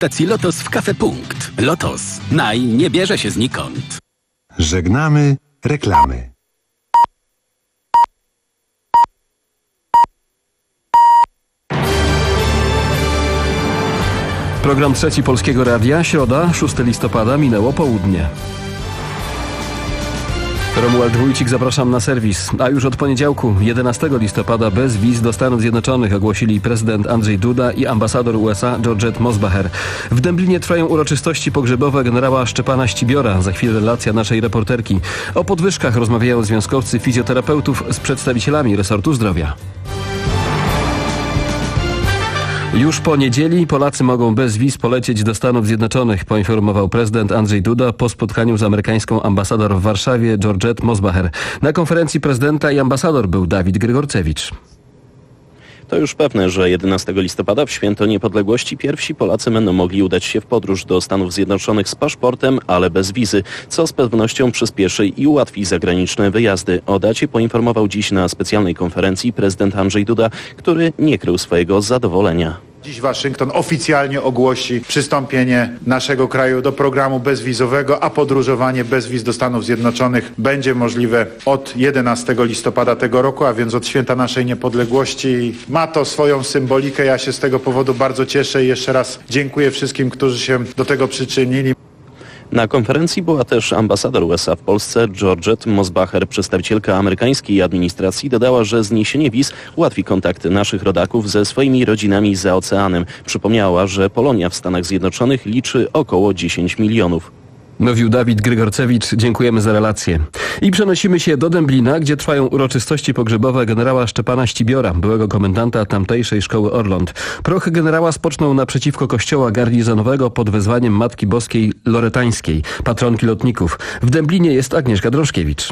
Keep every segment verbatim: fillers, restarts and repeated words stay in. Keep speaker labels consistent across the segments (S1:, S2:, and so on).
S1: Stacji Lotos w Cafe Punkt. Lotos. Naj nie bierze się znikąd.
S2: Żegnamy reklamy.
S3: Program Trzeci Polskiego Radia, środa, szóstego listopada, minęło południe. Romuald Wójcik, zapraszam na serwis. A już od poniedziałku, jedenastego listopada, bez wiz do Stanów Zjednoczonych ogłosili prezydent Andrzej Duda i ambasador U S A Georgette Mosbacher. W Dęblinie trwają uroczystości pogrzebowe generała Szczepana Ścibiora. Za chwilę relacja naszej reporterki. O podwyżkach rozmawiają związkowcy fizjoterapeutów z przedstawicielami resortu zdrowia. Już po niedzieli Polacy mogą bez wiz polecieć do Stanów Zjednoczonych, poinformował prezydent Andrzej Duda po spotkaniu z amerykańską ambasador w Warszawie Georgette Mosbacher. Na konferencji prezydenta i ambasador był Dawid Grygorcewicz.
S4: To już pewne, że jedenastego listopada w święto niepodległości pierwsi Polacy będą mogli udać się w podróż do Stanów Zjednoczonych z paszportem, ale bez wizy, co z pewnością przyspieszy i ułatwi zagraniczne wyjazdy. O dacie poinformował dziś na specjalnej konferencji prezydent Andrzej Duda, który nie krył swojego zadowolenia.
S5: Dziś Waszyngton oficjalnie ogłosi przystąpienie naszego kraju do programu bezwizowego, a podróżowanie bez wiz do Stanów Zjednoczonych będzie możliwe od jedenastego listopada tego roku, a więc od święta naszej niepodległości. Ma to swoją symbolikę, ja się z tego powodu bardzo cieszę i jeszcze raz dziękuję wszystkim, którzy się do tego przyczynili.
S4: Na konferencji była też ambasador U S A w Polsce Georgette Mosbacher. Przedstawicielka amerykańskiej administracji dodała, że zniesienie wiz ułatwi kontakty naszych rodaków ze swoimi rodzinami za oceanem. Przypomniała, że Polonia w Stanach Zjednoczonych liczy około dziesięć milionów.
S3: Mówił Dawid Grygorcewicz. Dziękujemy za relację. I przenosimy się do Dęblina, gdzie trwają uroczystości pogrzebowe generała Szczepana Ścibiora, byłego komendanta tamtejszej szkoły Orląt. Prochy generała spoczną naprzeciwko kościoła garnizonowego pod wezwaniem Matki Boskiej Loretańskiej, patronki lotników. W Dęblinie jest Agnieszka Drążkiewicz.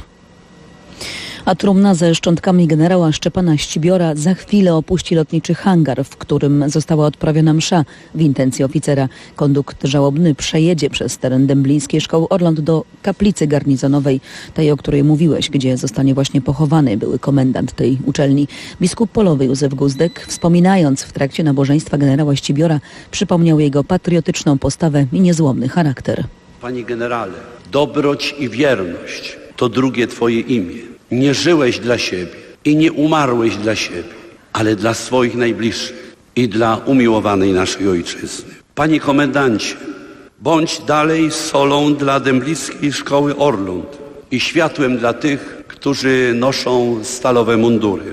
S6: A trumna ze szczątkami generała Szczepana Ścibiora za chwilę opuści lotniczy hangar, w którym została odprawiona msza w intencji oficera. Kondukt żałobny przejedzie przez teren dęblińskiej szkoły Orląt do kaplicy garnizonowej, tej, o której mówiłeś, gdzie zostanie właśnie pochowany były komendant tej uczelni. Biskup polowy Józef Guzdek, wspominając w trakcie nabożeństwa generała Ścibiora, przypomniał jego patriotyczną postawę i niezłomny charakter.
S7: Panie generale, dobroć i wierność to drugie twoje imię. Nie żyłeś dla siebie i nie umarłeś dla siebie, ale dla swoich najbliższych i dla umiłowanej naszej ojczyzny. Panie komendancie, bądź dalej solą dla dęblińskiej szkoły Orląt i światłem dla tych, którzy noszą stalowe mundury.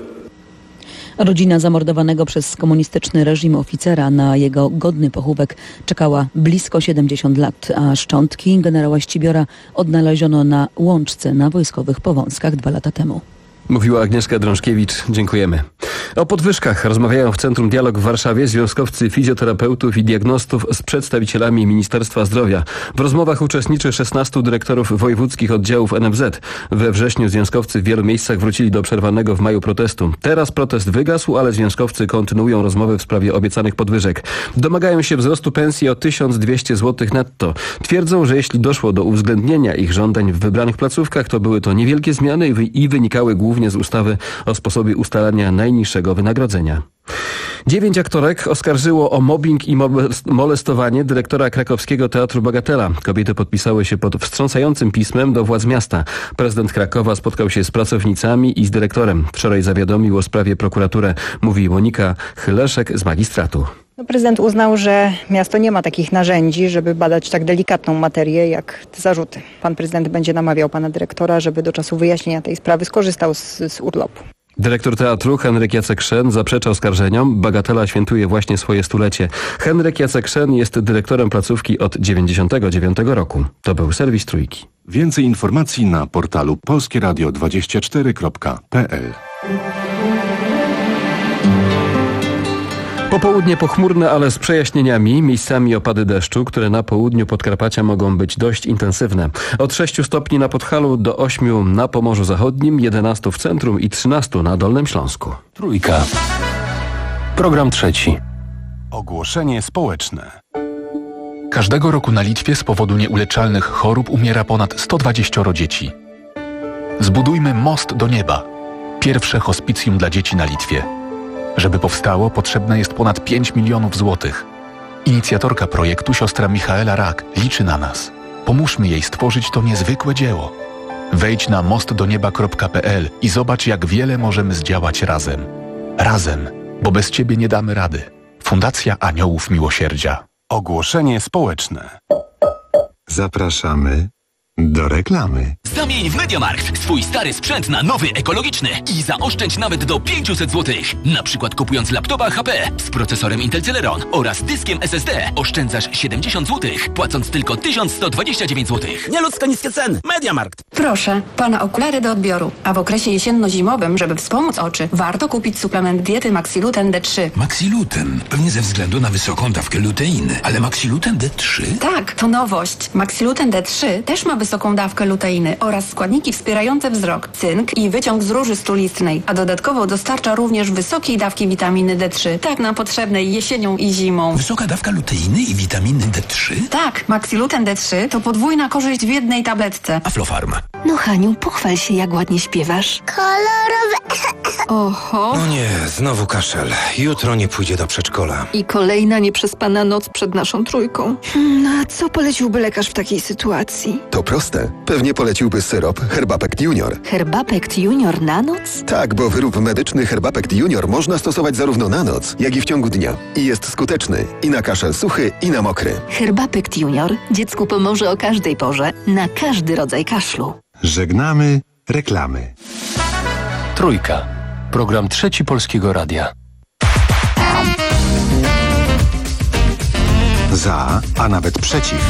S6: Rodzina zamordowanego przez komunistyczny reżim oficera na jego godny pochówek czekała blisko siedemdziesiąt lat, a szczątki generała Ścibiora odnaleziono na Łączce na wojskowych Powązkach dwa lata temu.
S3: Mówiła Agnieszka Drążkiewicz. Dziękujemy. O podwyżkach rozmawiają w Centrum Dialog w Warszawie związkowcy fizjoterapeutów i diagnostów z przedstawicielami Ministerstwa Zdrowia. W rozmowach uczestniczy szesnastu dyrektorów wojewódzkich oddziałów N F Z. We wrześniu związkowcy w wielu miejscach wrócili do przerwanego w maju protestu. Teraz protest wygasł, ale związkowcy kontynuują rozmowy w sprawie obiecanych podwyżek. Domagają się wzrostu pensji o tysiąc dwieście złotych netto. Twierdzą, że jeśli doszło do uwzględnienia ich żądań w wybranych placówkach, to były to niewielkie zmiany i wynikały głównie z ustawy o sposobie ustalania najniższego wynagrodzenia. Dziewięć aktorek oskarżyło o mobbing i molestowanie dyrektora krakowskiego Teatru Bagatela. Kobiety podpisały się pod wstrząsającym pismem do władz miasta. Prezydent Krakowa spotkał się z pracownicami i z dyrektorem. Wczoraj zawiadomił o sprawie prokuraturę, mówi Monika Chyleszek z magistratu.
S8: No, prezydent uznał, że miasto nie ma takich narzędzi, żeby badać tak delikatną materię jak te zarzuty. Pan prezydent będzie namawiał pana dyrektora, żeby do czasu wyjaśnienia tej sprawy skorzystał z, z urlopu.
S3: Dyrektor teatru Henryk Jacek Szen zaprzecza oskarżeniom. Bagatela świętuje właśnie swoje stulecie. Henryk Jacek Szen jest dyrektorem placówki od dziewięćdziesiątego dziewiątego roku. To był serwis Trójki.
S2: Więcej informacji na portalu polskie radio dwadzieścia cztery kropka p l.
S3: Popołudnie pochmurne, ale z przejaśnieniami, miejscami opady deszczu, które na południu Podkarpacia mogą być dość intensywne. Od sześciu stopni na Podhalu do ośmiu na Pomorzu Zachodnim, jedenastu w centrum i trzynastu na Dolnym Śląsku.
S1: Trójka. Program trzeci.
S2: Ogłoszenie społeczne.
S9: Każdego roku na Litwie z powodu nieuleczalnych chorób umiera ponad sto dwadzieścia dzieci. Zbudujmy most do nieba. Pierwsze hospicjum dla dzieci na Litwie. Żeby powstało, potrzebne jest ponad pięć milionów złotych. Inicjatorka projektu, siostra Michaela Rak, liczy na nas. Pomóżmy jej stworzyć to niezwykłe dzieło. Wejdź na most do nieba kropka p l i zobacz, jak wiele możemy zdziałać razem. Razem, bo bez Ciebie nie damy rady. Fundacja Aniołów Miłosierdzia.
S2: Ogłoszenie społeczne. Zapraszamy do reklamy.
S1: Zamień w MediaMarkt swój stary sprzęt na nowy, ekologiczny i zaoszczędź nawet do pięćset złotych. Na przykład kupując laptopa H P z procesorem Intel Celeron oraz dyskiem S S D oszczędzasz siedemdziesiąt złotych, płacąc tylko tysiąc sto dwadzieścia dziewięć złotych.
S10: Nieludzko niskie ceny. MediaMarkt.
S11: Proszę, pana okulary do odbioru. A w okresie jesienno-zimowym, żeby wspomóc oczy, warto kupić suplement diety Maxiluten D trzy.
S12: Maxiluten? Pewnie ze względu na wysoką dawkę luteiny. Ale Maxiluten D trzy?
S11: Tak, to nowość. Maxiluten D trzy też ma wysoką dawkę luteiny oraz składniki wspierające wzrok, cynk i wyciąg z róży strulistnej, a dodatkowo dostarcza również wysokiej dawki witaminy D trzy, tak nam potrzebnej jesienią i zimą.
S12: Wysoka dawka luteiny i witaminy D trzy?
S11: Tak, Maxiluten D trzy to podwójna korzyść w jednej tabletce.
S12: Aflofarm.
S13: No Haniu, pochwal się, jak ładnie śpiewasz.
S14: Kolorowe.
S11: Oho.
S15: No nie, znowu kaszel. Jutro nie pójdzie do przedszkola.
S13: I kolejna nieprzespana noc przed naszą trójką. No a co poleciłby lekarz w takiej sytuacji?
S16: To proste. Pewnie poleciłby syrop Herbapekt Junior.
S13: Herbapekt Junior na noc?
S16: Tak, bo wyrób medyczny Herbapekt Junior można stosować zarówno na noc, jak i w ciągu dnia. I jest skuteczny i na kaszel suchy, i na mokry.
S13: Herbapekt Junior dziecku pomoże o każdej porze, na każdy rodzaj kaszlu.
S2: Żegnamy reklamy.
S3: Trójka. Program Trzeci Polskiego Radia.
S2: Za, a nawet przeciw.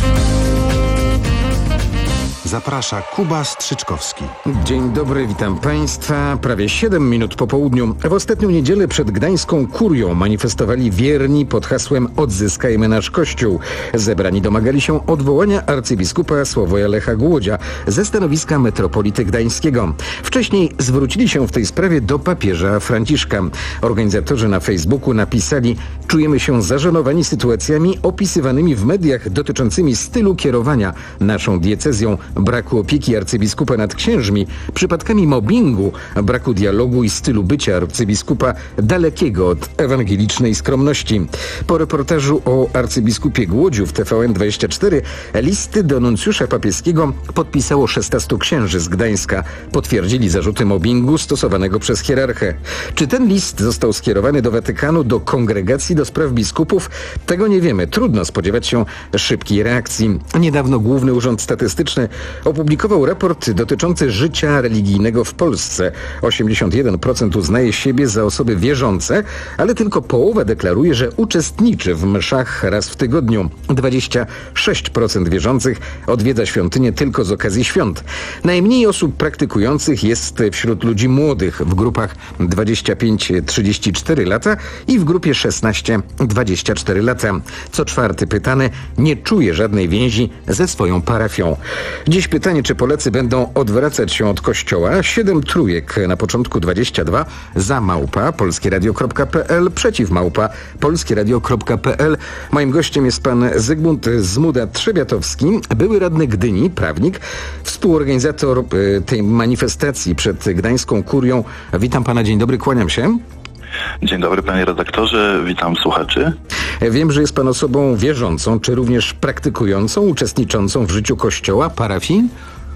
S2: Zaprasza Kuba Strzyczkowski.
S17: Dzień dobry, witam Państwa. Prawie siedem minut po południu. W ostatnią niedzielę przed gdańską kurią manifestowali wierni pod hasłem Odzyskajmy nasz Kościół. Zebrani domagali się odwołania arcybiskupa Sławoja Lecha Głodzia ze stanowiska metropolity gdańskiego. Wcześniej zwrócili się w tej sprawie do papieża Franciszka. Organizatorzy na Facebooku napisali: czujemy się zażenowani sytuacjami opisywanymi w mediach dotyczącymi stylu kierowania naszą diecezją, braku opieki arcybiskupa nad księżmi, przypadkami mobbingu, braku dialogu i stylu bycia arcybiskupa dalekiego od ewangelicznej skromności. Po reportażu o arcybiskupie Głodziu w T V N dwadzieścia cztery listy do nuncjusza papieskiego podpisało szesnastu księży z Gdańska. Potwierdzili zarzuty mobbingu stosowanego przez hierarchę. Czy ten list został skierowany do Watykanu, do Kongregacji do Spraw Biskupów? Tego nie wiemy. Trudno spodziewać się szybkiej reakcji. Niedawno Główny Urząd Statystyczny opublikował raport dotyczący życia religijnego w Polsce. osiemdziesiąt jeden procent uznaje siebie za osoby wierzące, ale tylko połowa deklaruje, że uczestniczy w mszach raz w tygodniu. dwadzieścia sześć procent wierzących odwiedza świątynię tylko z okazji świąt. Najmniej osób praktykujących jest wśród ludzi młodych w grupach dwadzieścia pięć do trzydziestu czterech lat i w grupie szesnaście do dwudziestu czterech lat. Co czwarty pytany nie czuje żadnej więzi ze swoją parafią. Dziś pytanie, czy Polacy będą odwracać się od Kościoła? Siedem trójek na początku dwadzieścia dwa, za małpa polskieradio kropka p l, przeciw małpa polskieradio kropka p l. Moim gościem jest pan Zygmunt Zmuda-Trzebiatowski, były radny Gdyni, prawnik, współorganizator y, tej manifestacji przed gdańską kurią. Witam pana, dzień dobry, kłaniam się.
S18: Dzień dobry panie redaktorze, witam słuchaczy.
S17: Wiem, że jest pan osobą wierzącą, czy również praktykującą, uczestniczącą w życiu Kościoła, parafii?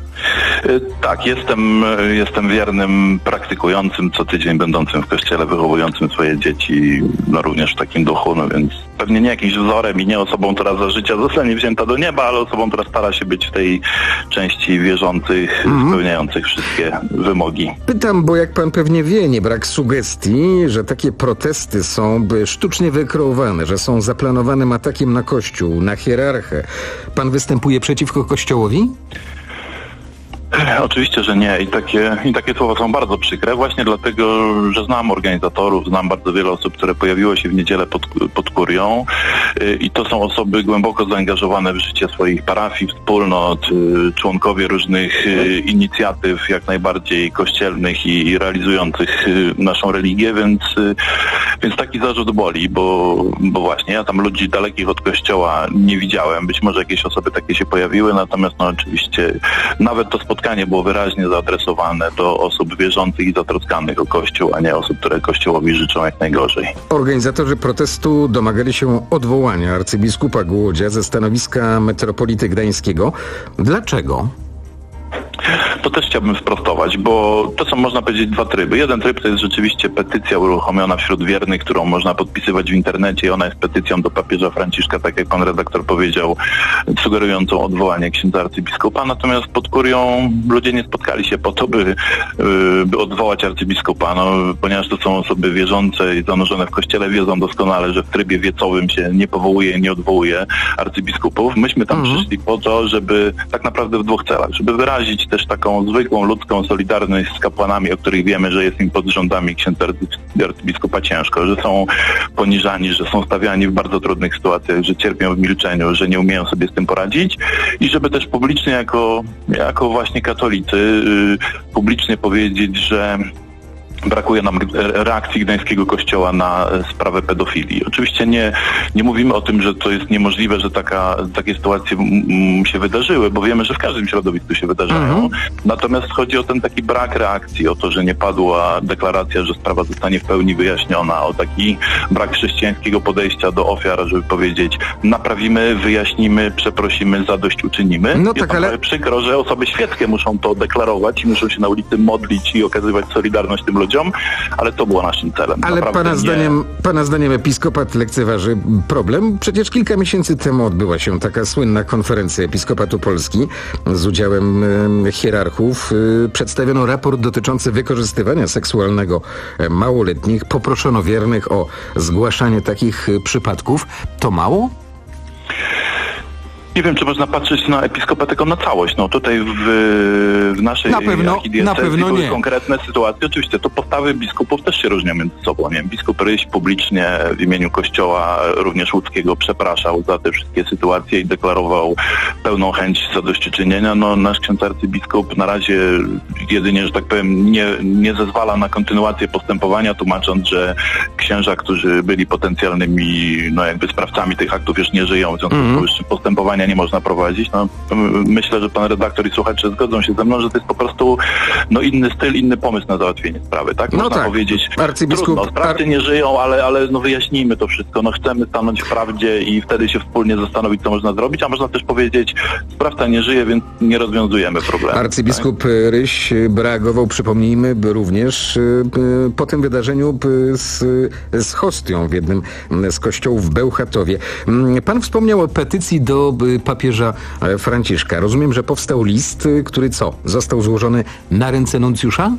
S18: Tak, jestem, jestem wiernym, praktykującym, co tydzień będącym w kościele, wychowującym swoje dzieci, no również w takim duchu, no więc pewnie nie jakimś wzorem i nie osobą, która za życia zostanie wzięta do nieba, ale osobą, która stara się być w tej części wierzących, mm. spełniających wszystkie wymogi.
S17: Pytam, bo jak pan pewnie wie, nie brak sugestii, że takie protesty są sztucznie wykreowane, że są zaplanowanym atakiem na Kościół, na hierarchę. Pan występuje przeciwko Kościołowi?
S18: Oczywiście, że nie. I takie, i takie słowa są bardzo przykre, właśnie dlatego, że znam organizatorów, znam bardzo wiele osób, które pojawiło się w niedzielę pod, pod kurią i to są osoby głęboko zaangażowane w życie swoich parafii, wspólnot, członkowie różnych inicjatyw, jak najbardziej kościelnych i, i realizujących naszą religię, więc, więc taki zarzut boli, bo, bo właśnie ja tam ludzi dalekich od Kościoła nie widziałem. Być może jakieś osoby takie się pojawiły, natomiast no oczywiście nawet to spotkanie spotkanie było wyraźnie zaadresowane do osób wierzących i zatroskanych o Kościół, a nie osób, które Kościołowi życzą jak najgorzej.
S17: Organizatorzy protestu domagali się odwołania arcybiskupa Głodzia ze stanowiska metropolity gdańskiego. Dlaczego?
S18: To też chciałbym sprostować, bo to są, można powiedzieć, dwa tryby. Jeden tryb to jest rzeczywiście petycja uruchomiona wśród wiernych, którą można podpisywać w internecie i ona jest petycją do papieża Franciszka, tak jak pan redaktor powiedział, sugerującą odwołanie księdza arcybiskupa. Natomiast pod kurią ludzie nie spotkali się po to, by, by odwołać arcybiskupa, no, ponieważ to są osoby wierzące i zanurzone w Kościele, wiedzą doskonale, że w trybie wiecowym się nie powołuje i nie odwołuje arcybiskupów. Myśmy tam mhm. przyszli po to, żeby tak naprawdę w dwóch celach, żeby wyrazić też taką zwykłą ludzką solidarność z kapłanami, o których wiemy, że jest im pod rządami księdza arcybiskupa ciężko, że są poniżani, że są stawiani w bardzo trudnych sytuacjach, że cierpią w milczeniu, że nie umieją sobie z tym poradzić i żeby też publicznie jako, jako właśnie katolicy yy, publicznie powiedzieć, że brakuje nam reakcji gdańskiego kościoła na sprawę pedofilii. Oczywiście nie, nie mówimy o tym, że to jest niemożliwe, że taka, takie sytuacje m, się wydarzyły, bo wiemy, że w każdym środowisku się wydarzają. Mhm. Natomiast chodzi o ten taki brak reakcji, o to, że nie padła deklaracja, że sprawa zostanie w pełni wyjaśniona, o taki brak chrześcijańskiego podejścia do ofiar, żeby powiedzieć, naprawimy, wyjaśnimy, przeprosimy, zadośćuczynimy. No tak, ale przykro, że osoby świeckie muszą to deklarować i muszą się na ulicy modlić i okazywać solidarność tym ludziom, ale to było naszym celem.
S17: Ale pana, nie... zdaniem, pana zdaniem episkopat lekceważy problem? Przecież kilka miesięcy temu odbyła się taka słynna konferencja Episkopatu Polski z udziałem e, hierarchów. E, przedstawiono raport dotyczący wykorzystywania seksualnego małoletnich. Poproszono wiernych o zgłaszanie takich przypadków. To mało?
S18: Nie wiem, czy można patrzeć na episkopat jako na całość. No tutaj w, w naszej
S17: na pewno, na pewno
S18: były
S17: nie.
S18: konkretne sytuacje. Oczywiście to postawy biskupów też się różnią między sobą. Nie? Biskup Ryś publicznie w imieniu Kościoła również łódzkiego przepraszał za te wszystkie sytuacje i deklarował pełną chęć zadośćuczynienia. No nasz ksiądz arcybiskup na razie jedynie, że tak powiem, nie, nie zezwala na kontynuację postępowania, tłumacząc, że księża, którzy byli potencjalnymi no jakby sprawcami tych aktów, już nie żyją, w związku z powyższym postępowania nie można prowadzić. No, myślę, że pan redaktor i słuchacze zgodzą się ze mną, że to jest po prostu no, inny styl, inny pomysł na załatwienie sprawy. Tak? Można no tak. powiedzieć, arcybiskup... trudno, sprawcy nie żyją, ale, ale no, wyjaśnijmy to wszystko. No, chcemy stanąć w prawdzie i wtedy się wspólnie zastanowić, co można zrobić, a można też powiedzieć, sprawca nie żyje, więc nie rozwiązujemy problemu.
S17: Arcybiskup tak? Ryś reagował, przypomnijmy, również po tym wydarzeniu z, z hostią w jednym z kościołów w Bełchatowie. Pan wspomniał o petycji do papieża Franciszka. Rozumiem, że powstał list, który co? Został złożony na ręce nuncjusza?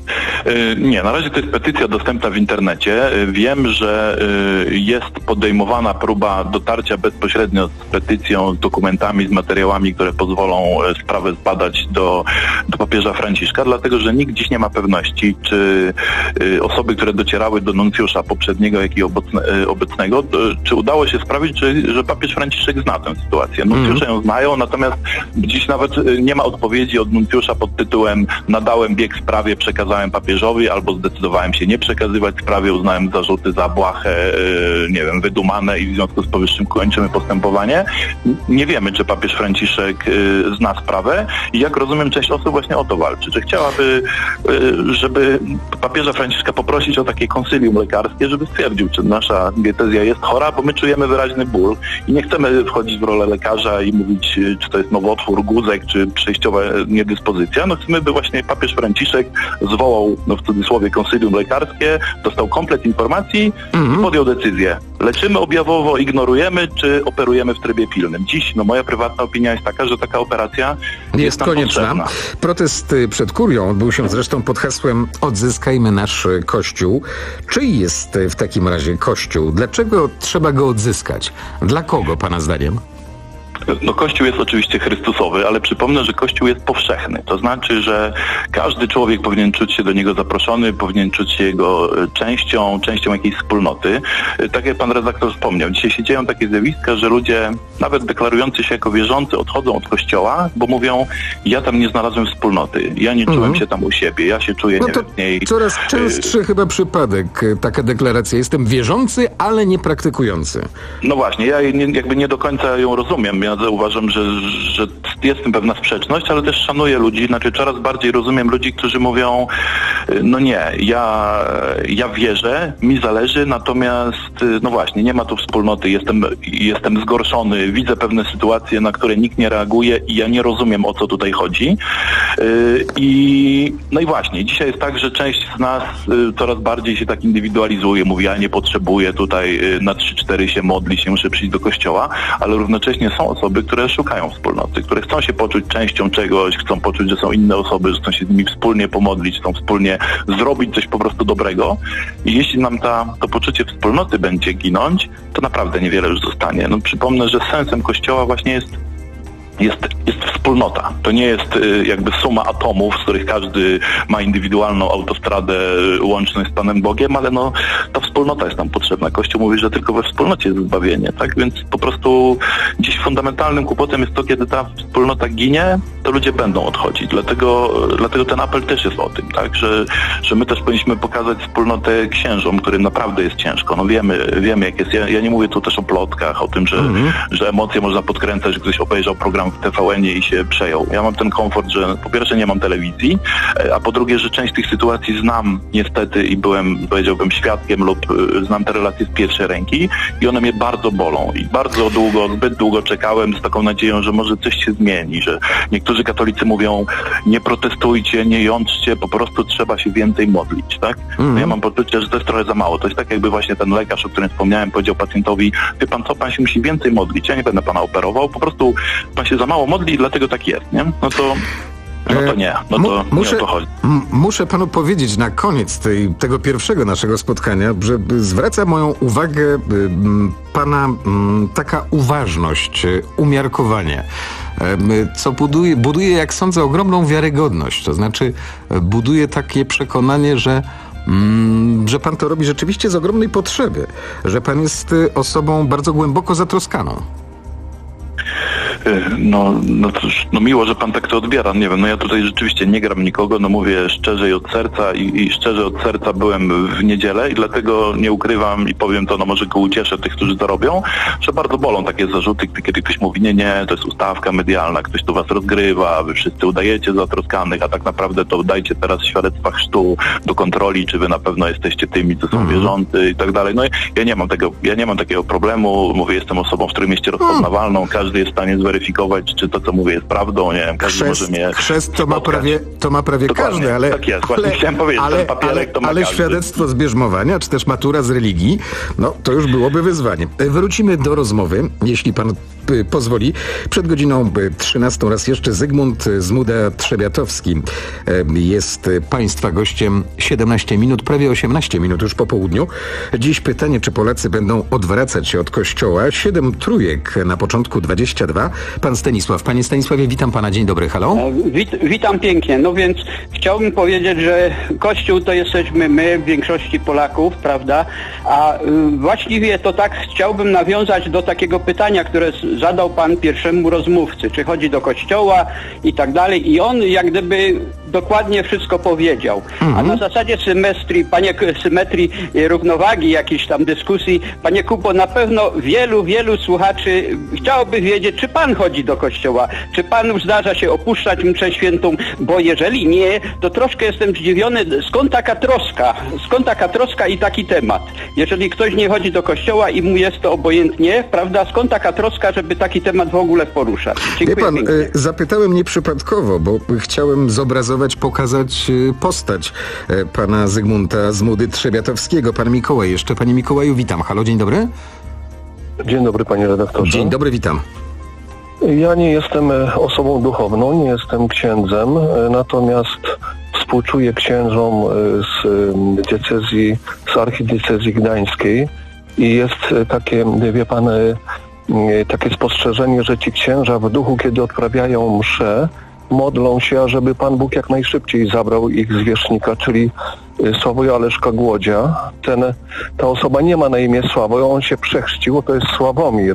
S18: Nie, na razie to jest petycja dostępna w internecie. Wiem, że jest podejmowana próba dotarcia bezpośrednio z petycją, z dokumentami, z materiałami, które pozwolą sprawę zbadać do, do papieża Franciszka, dlatego że nikt dziś nie ma pewności, czy osoby, które docierały do nuncjusza poprzedniego, jak i obecnego, czy udało się sprawić, czy, że papież Franciszek zna tę sytuację. Nuncjusze ją znają, natomiast dziś nawet nie ma odpowiedzi od nuncjusza pod tytułem nadałem bieg sprawie, przekazałem papieżowi, albo zdecydowałem się nie przekazywać sprawy, uznałem zarzuty za błahe, nie wiem, wydumane i w związku z powyższym kończymy postępowanie. Nie wiemy, czy papież Franciszek zna sprawę i jak rozumiem, część osób właśnie o to walczy, że chciałaby, żeby papieża Franciszka poprosić o takie konsylium lekarskie, żeby stwierdził, czy nasza diecezja jest chora, bo my czujemy wyraźny ból i nie chcemy wchodzić w rolę lekarza i mówić, czy to jest nowotwór, guzek, czy przejściowa niedyspozycja. No chcemy, by właśnie papież Franciszek zwołał, no w cudzysłowie, konsylium lekarskie, dostał komplet informacji mm-hmm. i podjął decyzję. Leczymy objawowo, ignorujemy, czy operujemy w trybie pilnym. Dziś, no moja prywatna opinia jest taka, że taka operacja jest,
S17: jest konieczna.
S18: Potrzebna.
S17: Protest przed kurią odbył się zresztą pod hasłem Odzyskajmy nasz Kościół. Czyj jest w takim razie Kościół? Dlaczego trzeba go odzyskać? Dla kogo, pana zdaniem?
S18: No Kościół jest oczywiście Chrystusowy, ale przypomnę, że Kościół jest powszechny. To znaczy, że każdy człowiek powinien czuć się do niego zaproszony, powinien czuć się jego częścią, częścią jakiejś wspólnoty. Tak jak pan redaktor wspomniał, dzisiaj się dzieją takie zjawiska, że ludzie, nawet deklarujący się jako wierzący, odchodzą od Kościoła, bo mówią, ja tam nie znalazłem wspólnoty, ja nie czułem mhm. się tam u siebie, ja się czuję,
S17: no
S18: nie
S17: to
S18: wiem, w niej...
S17: Coraz częstszy chyba przypadek, taka deklaracja. Jestem wierzący, ale nie praktykujący.
S18: No właśnie, ja nie, jakby nie do końca ją rozumiem. Ja uważam, że, że jest w tym pewna sprzeczność, ale też szanuję ludzi, znaczy coraz bardziej rozumiem ludzi, którzy mówią, no nie, ja, ja wierzę, mi zależy, natomiast no właśnie, nie ma tu wspólnoty, jestem, jestem zgorszony, widzę pewne sytuacje, na które nikt nie reaguje i ja nie rozumiem, o co tutaj chodzi. I no i właśnie, dzisiaj jest tak, że część z nas coraz bardziej się tak indywidualizuje, mówi, ja nie potrzebuję tutaj na trzy cztery się modli się, muszę przyjść do kościoła, ale równocześnie są osoby, które szukają wspólnoty, które chcą się poczuć częścią czegoś, chcą poczuć, że są inne osoby, że chcą się z nimi wspólnie pomodlić, chcą wspólnie zrobić coś po prostu dobrego. I jeśli nam ta, to poczucie wspólnoty będzie ginąć, to naprawdę niewiele już zostanie. No, przypomnę, że sensem Kościoła właśnie jest Jest, jest wspólnota. To nie jest y, jakby suma atomów, z których każdy ma indywidualną autostradę łączność z Panem Bogiem, ale no ta wspólnota jest nam potrzebna. Kościół mówi, że tylko we wspólnocie jest zbawienie, tak? Więc po prostu dziś fundamentalnym kłopotem jest to, kiedy ta wspólnota ginie, to ludzie będą odchodzić. Dlatego, dlatego ten apel też jest o tym, tak? Że, że my też powinniśmy pokazać wspólnotę księżom, którym naprawdę jest ciężko. No wiemy, wiemy jak jest. Ja, ja nie mówię tu też o plotkach, o tym, że, mm-hmm. że emocje można podkręcać, że ktoś obejrzał program w T V N-ie i się przejął. Ja mam ten komfort, że po pierwsze nie mam telewizji, a po drugie, że część tych sytuacji znam niestety i byłem, powiedziałbym, świadkiem lub znam te relacje z pierwszej ręki i one mnie bardzo bolą i bardzo długo, zbyt długo czekałem z taką nadzieją, że może coś się zmieni, że niektórzy katolicy mówią, nie protestujcie, nie jątrzcie, po prostu trzeba się więcej modlić, tak? Mm. Ja mam poczucie, że to jest trochę za mało. To jest tak, jakby właśnie ten lekarz, o którym wspomniałem, powiedział pacjentowi, wie pan co, pan się musi więcej modlić, ja nie będę pana operował, po prostu pan się za mało modli i dlatego tak jest, nie? No to No to nie, no to
S17: muszę,
S18: nie o to chodzi.
S17: M- muszę panu powiedzieć na koniec tej, tego pierwszego naszego spotkania, że zwraca moją uwagę y, pana y, taka uważność, y, umiarkowanie, y, co buduje, buduje, jak sądzę, ogromną wiarygodność. To znaczy y, buduje takie przekonanie, że Mm, że pan to robi rzeczywiście z ogromnej potrzeby, że pan jest y, osobą bardzo głęboko zatroskaną.
S18: No, no cóż, no miło, że pan tak to odbiera. Nie wiem, no ja tutaj rzeczywiście nie gram nikogo, no mówię szczerze i od serca i, i szczerze od serca byłem w niedzielę i dlatego nie ukrywam i powiem to, no może go ucieszę tych, którzy to robią, że bardzo bolą takie zarzuty, kiedy ktoś mówi, nie, nie, to jest ustawka medialna, ktoś tu was rozgrywa, wy wszyscy udajecie zatroskanych, a tak naprawdę to dajcie teraz świadectwa chrztu do kontroli, czy wy na pewno jesteście tymi, co są wierzący i tak dalej. No ja nie mam tego, ja nie mam takiego problemu, mówię, jestem osobą w Trójmieście rozpoznawalną, każdy jest w stanie zweryfikować, czy to, co mówię, jest prawdą, nie wiem, każdy
S17: chrzest,
S18: może mnie
S17: chrzest to ma prawie, to ma prawie każdy, ale,
S18: tak jest, właśnie
S17: ale,
S18: chciałem powiedzieć,
S17: ale,
S18: ten papierek
S17: ale,
S18: to ma
S17: ale
S18: każdy.
S17: Świadectwo z bierzmowania, czy też matura z religii, no to już byłoby wyzwanie. Wrócimy do rozmowy, jeśli pan y, pozwoli. Przed godziną trzynastą raz jeszcze Zygmunt Zmuda-Trzebiatowski y, jest y, państwa gościem. siedemnaście minut, prawie osiemnaście minut już po południu. Dziś pytanie, czy Polacy będą odwracać się od kościoła. Siedem trójek na początku, dwadzieścia dwa. Pan Stanisław. Panie Stanisławie, witam pana. Dzień dobry, halo.
S14: Wit, witam pięknie. No więc chciałbym powiedzieć, że Kościół to jesteśmy my, w większości Polaków, prawda? A y, właściwie to tak chciałbym nawiązać do takiego pytania, które zadał pan pierwszemu rozmówcy. Czy chodzi do Kościoła i tak dalej. I on jak gdyby dokładnie wszystko powiedział. Mhm. A na zasadzie symetrii, panie, symetrii równowagi, jakiejś tam dyskusji, panie Kubo, na pewno wielu, wielu słuchaczy chciałoby wiedzieć, czy pan chodzi do kościoła, czy panu zdarza się opuszczać mszę świętą, bo jeżeli nie, to troszkę jestem zdziwiony, skąd taka troska, skąd taka troska i taki temat. Jeżeli ktoś nie chodzi do kościoła i mu jest to obojętnie, prawda, skąd taka troska, żeby taki temat w ogóle poruszać? Dziękuję.
S17: Wie pan,
S14: pięknie.
S17: Zapytałem nieprzypadkowo, bo chciałem zobrazować, pokazać postać pana Zygmunta Zmudy-Trzebiatowskiego. Pan Mikołaj jeszcze. Panie Mikołaju, witam. Halo, dzień dobry.
S19: Dzień dobry, panie redaktorze.
S17: Dzień dobry, witam.
S19: Ja nie jestem osobą duchowną, nie jestem księdzem, natomiast współczuję księżom z diecezji, z archidiecezji gdańskiej i jest takie, wie pan, takie spostrzeżenie, że ci księża w duchu, kiedy odprawiają mszę, modlą się, ażeby Pan Bóg jak najszybciej zabrał ich zwierzchnika, czyli Sławoja Leszka Głodzia. Ten, ta osoba nie ma na imię Sławo, on się przechrzcił, to jest Sławomir.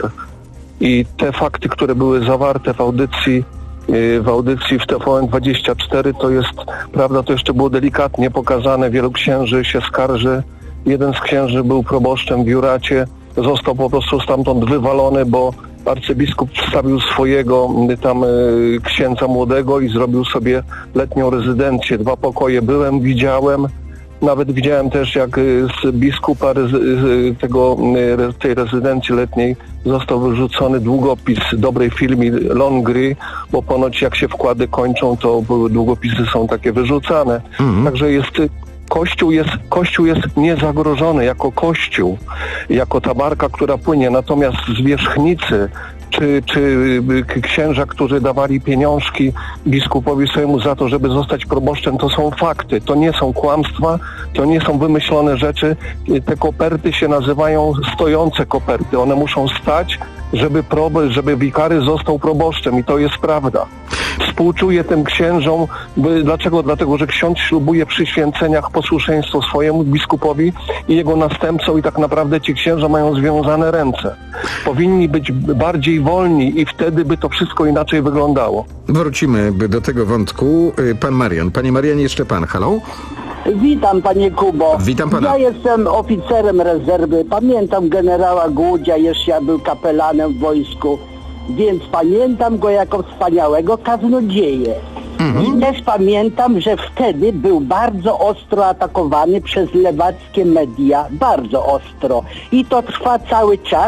S19: I te fakty, które były zawarte w audycji w audycji w T V N dwadzieścia cztery, to jest, prawda, to jeszcze było delikatnie pokazane, wielu księży się skarży. Jeden z księży był proboszczem w Juracie, został po prostu stamtąd wywalony, bo arcybiskup wstawił swojego tam księdza młodego i zrobił sobie letnią rezydencję. Dwa pokoje byłem, widziałem. Nawet widziałem też, jak z biskupa rezy- tego, tej rezydencji letniej został wyrzucony długopis dobrej firmy Longry, bo ponoć jak się wkłady kończą, to długopisy są takie wyrzucane. Mhm. Także jest... Kościół jest, Kościół jest niezagrożony jako Kościół, jako ta barka, która płynie, natomiast zwierzchnicy czy, czy księża, którzy dawali pieniążki biskupowi swojemu za to, żeby zostać proboszczem, to są fakty, to nie są kłamstwa, to nie są wymyślone rzeczy. Te koperty się nazywają stojące koperty, one muszą stać, żeby, proby, żeby wikary został proboszczem i to jest prawda. Współczuję tym księżom. Dlaczego? Dlatego, że ksiądz ślubuje przy święceniach posłuszeństwo swojemu biskupowi i jego następcom i tak naprawdę ci księża mają związane ręce. Powinni być bardziej wolni i wtedy by to wszystko inaczej wyglądało.
S17: Wrócimy do tego wątku. Pan Marian. Panie Marianie, jeszcze pan. Halo?
S20: Witam, panie Kubo.
S17: Witam pana.
S20: Ja jestem oficerem rezerwy. Pamiętam generała Głudzia, jeszcze ja był kapelanem w wojsku, więc pamiętam go jako wspaniałego kaznodzieję. Mhm. I też pamiętam, że wtedy był bardzo ostro atakowany przez lewackie media. Bardzo ostro. I to trwa cały czas.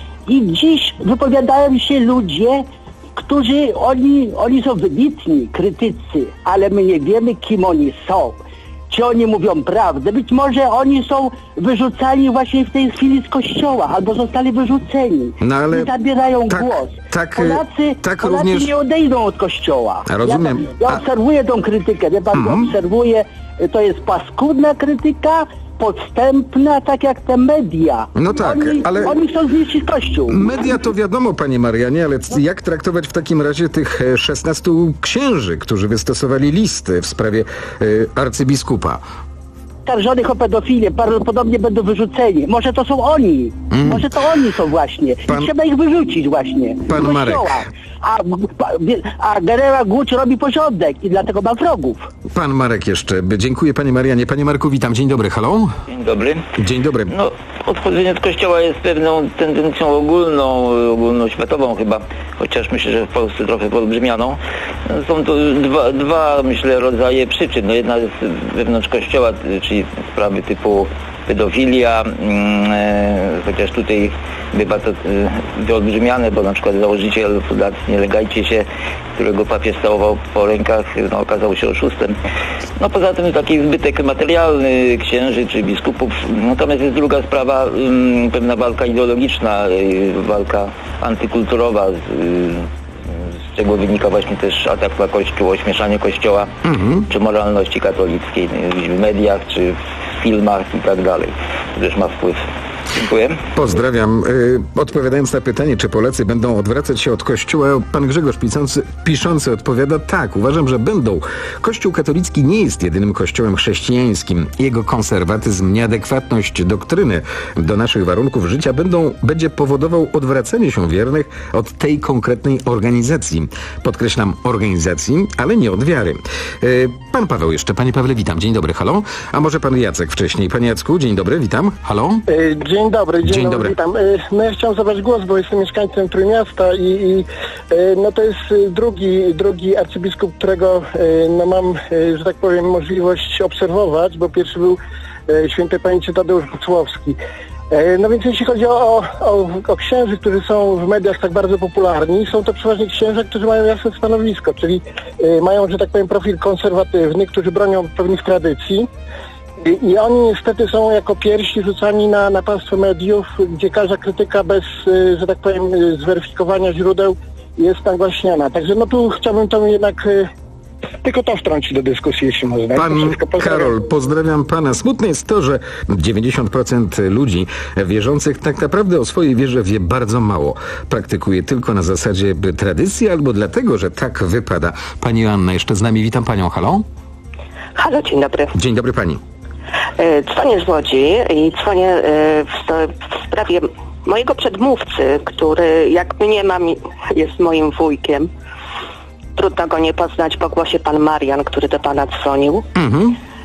S20: I dziś wypowiadają się ludzie, którzy, oni, oni są wybitni, krytycy, ale my nie wiemy, kim oni są. Czy oni mówią prawdę? Być może oni są wyrzucani właśnie w tej chwili z kościoła, albo zostali wyrzuceni.
S17: No ale
S20: i zabierają
S17: tak,
S20: głos.
S17: Tak,
S20: Polacy,
S17: tak
S20: Polacy
S17: również...
S20: nie odejdą od kościoła.
S17: A rozumiem.
S20: Ja, ja obserwuję tą krytykę, wie pan, mm-hmm. obserwuję, to jest paskudna krytyka, podstępna, tak jak te media.
S17: No tak,
S20: oni,
S17: ale...
S20: Oni chcą zniszczyć Kościół.
S17: Media to wiadomo, panie Marianie, ale jak traktować w takim razie tych szesnastu księży, którzy wystosowali listy w sprawie y, arcybiskupa?
S20: Oskarżonych o pedofilię prawdopodobnie będą wyrzuceni. Może to są oni. Mm. Może to oni są właśnie. Pan... I trzeba ich wyrzucić właśnie.
S17: Pan Marek.
S20: A, a generał Głódź robi porządek i dlatego ma wrogów.
S17: Pan Marek jeszcze. Dziękuję, panie Marianie. Panie Marku, witam. Dzień dobry. Halo?
S21: Dzień dobry.
S17: Dzień dobry.
S21: No, odchodzenie od kościoła jest pewną tendencją ogólną, ogólnoświatową chyba, chociaż myślę, że w Polsce trochę wyolbrzymianą. Są tu dwa, dwa, myślę, rodzaje przyczyn. No, jedna jest wewnątrz kościoła, czyli sprawy typu pedofilia, e, chociaż tutaj bywa to e, wyolbrzymiane, bo na przykład założyciel fundacji Nie Lękajcie się, którego papież całował po rękach, no, okazał się oszustem. No poza tym taki zbytek materialny księży czy biskupów. Natomiast jest druga sprawa, um, pewna walka ideologiczna, y, walka antykulturowa, z, y, z czego wynika właśnie też atak na Kościół, ośmieszanie Kościoła, mhm. czy moralności katolickiej w mediach, czy w filmach i tak dalej. To też ma wpływ. Dziękuję.
S17: Pozdrawiam. Yy, odpowiadając na pytanie, czy Polacy będą odwracać się od Kościoła, pan Grzegorz piszący, piszący odpowiada tak. Uważam, że będą. Kościół katolicki nie jest jedynym kościołem chrześcijańskim. Jego konserwatyzm, nieadekwatność doktryny do naszych warunków życia będą, będzie powodował odwracanie się wiernych od tej konkretnej organizacji. Podkreślam organizacji, ale nie od wiary. Yy, pan Paweł jeszcze. Panie Pawle, witam. Dzień dobry. Halo? A może pan Jacek wcześniej. Panie Jacku, dzień dobry. Witam. Halo?
S22: Dzień Dzień dobry, dzień,
S17: dzień dobry,
S22: dobry, witam. No ja chciałem zabrać głos, bo jestem mieszkańcem Trójmiasta i, i no to jest drugi, drugi arcybiskup, którego no mam, że tak powiem, możliwość obserwować, bo pierwszy był świętej pamięci Tadeusz Bucłowski. No więc jeśli chodzi o, o, o księży, którzy są w mediach tak bardzo popularni, są to przeważnie księże, którzy mają jasne stanowisko, czyli mają, że tak powiem, profil konserwatywny, którzy bronią pewnych tradycji. I oni niestety są jako pierwsi rzucani na, na pastwę mediów, gdzie każda krytyka bez, że tak powiem, zweryfikowania źródeł jest nagłaśniana. Także no tu chciałbym to jednak tylko to wtrącić do dyskusji, jeśli można.
S17: Pan Karol, pozdrawiam pana. Smutne jest to, że dziewięćdziesiąt procent ludzi wierzących tak naprawdę o swojej wierze wie bardzo mało. Praktykuje tylko na zasadzie tradycji albo dlatego, że tak wypada. Pani Joanna jeszcze z nami. Witam panią. Halo?
S23: Halo, dzień dobry.
S17: Dzień dobry pani.
S23: Dzwonię z Łodzi i dzwonię w sprawie mojego przedmówcy, który jak mnie mam, jest moim wujkiem. Trudno go nie poznać po głosie, pan Marian, który do pana dzwonił. Mhm.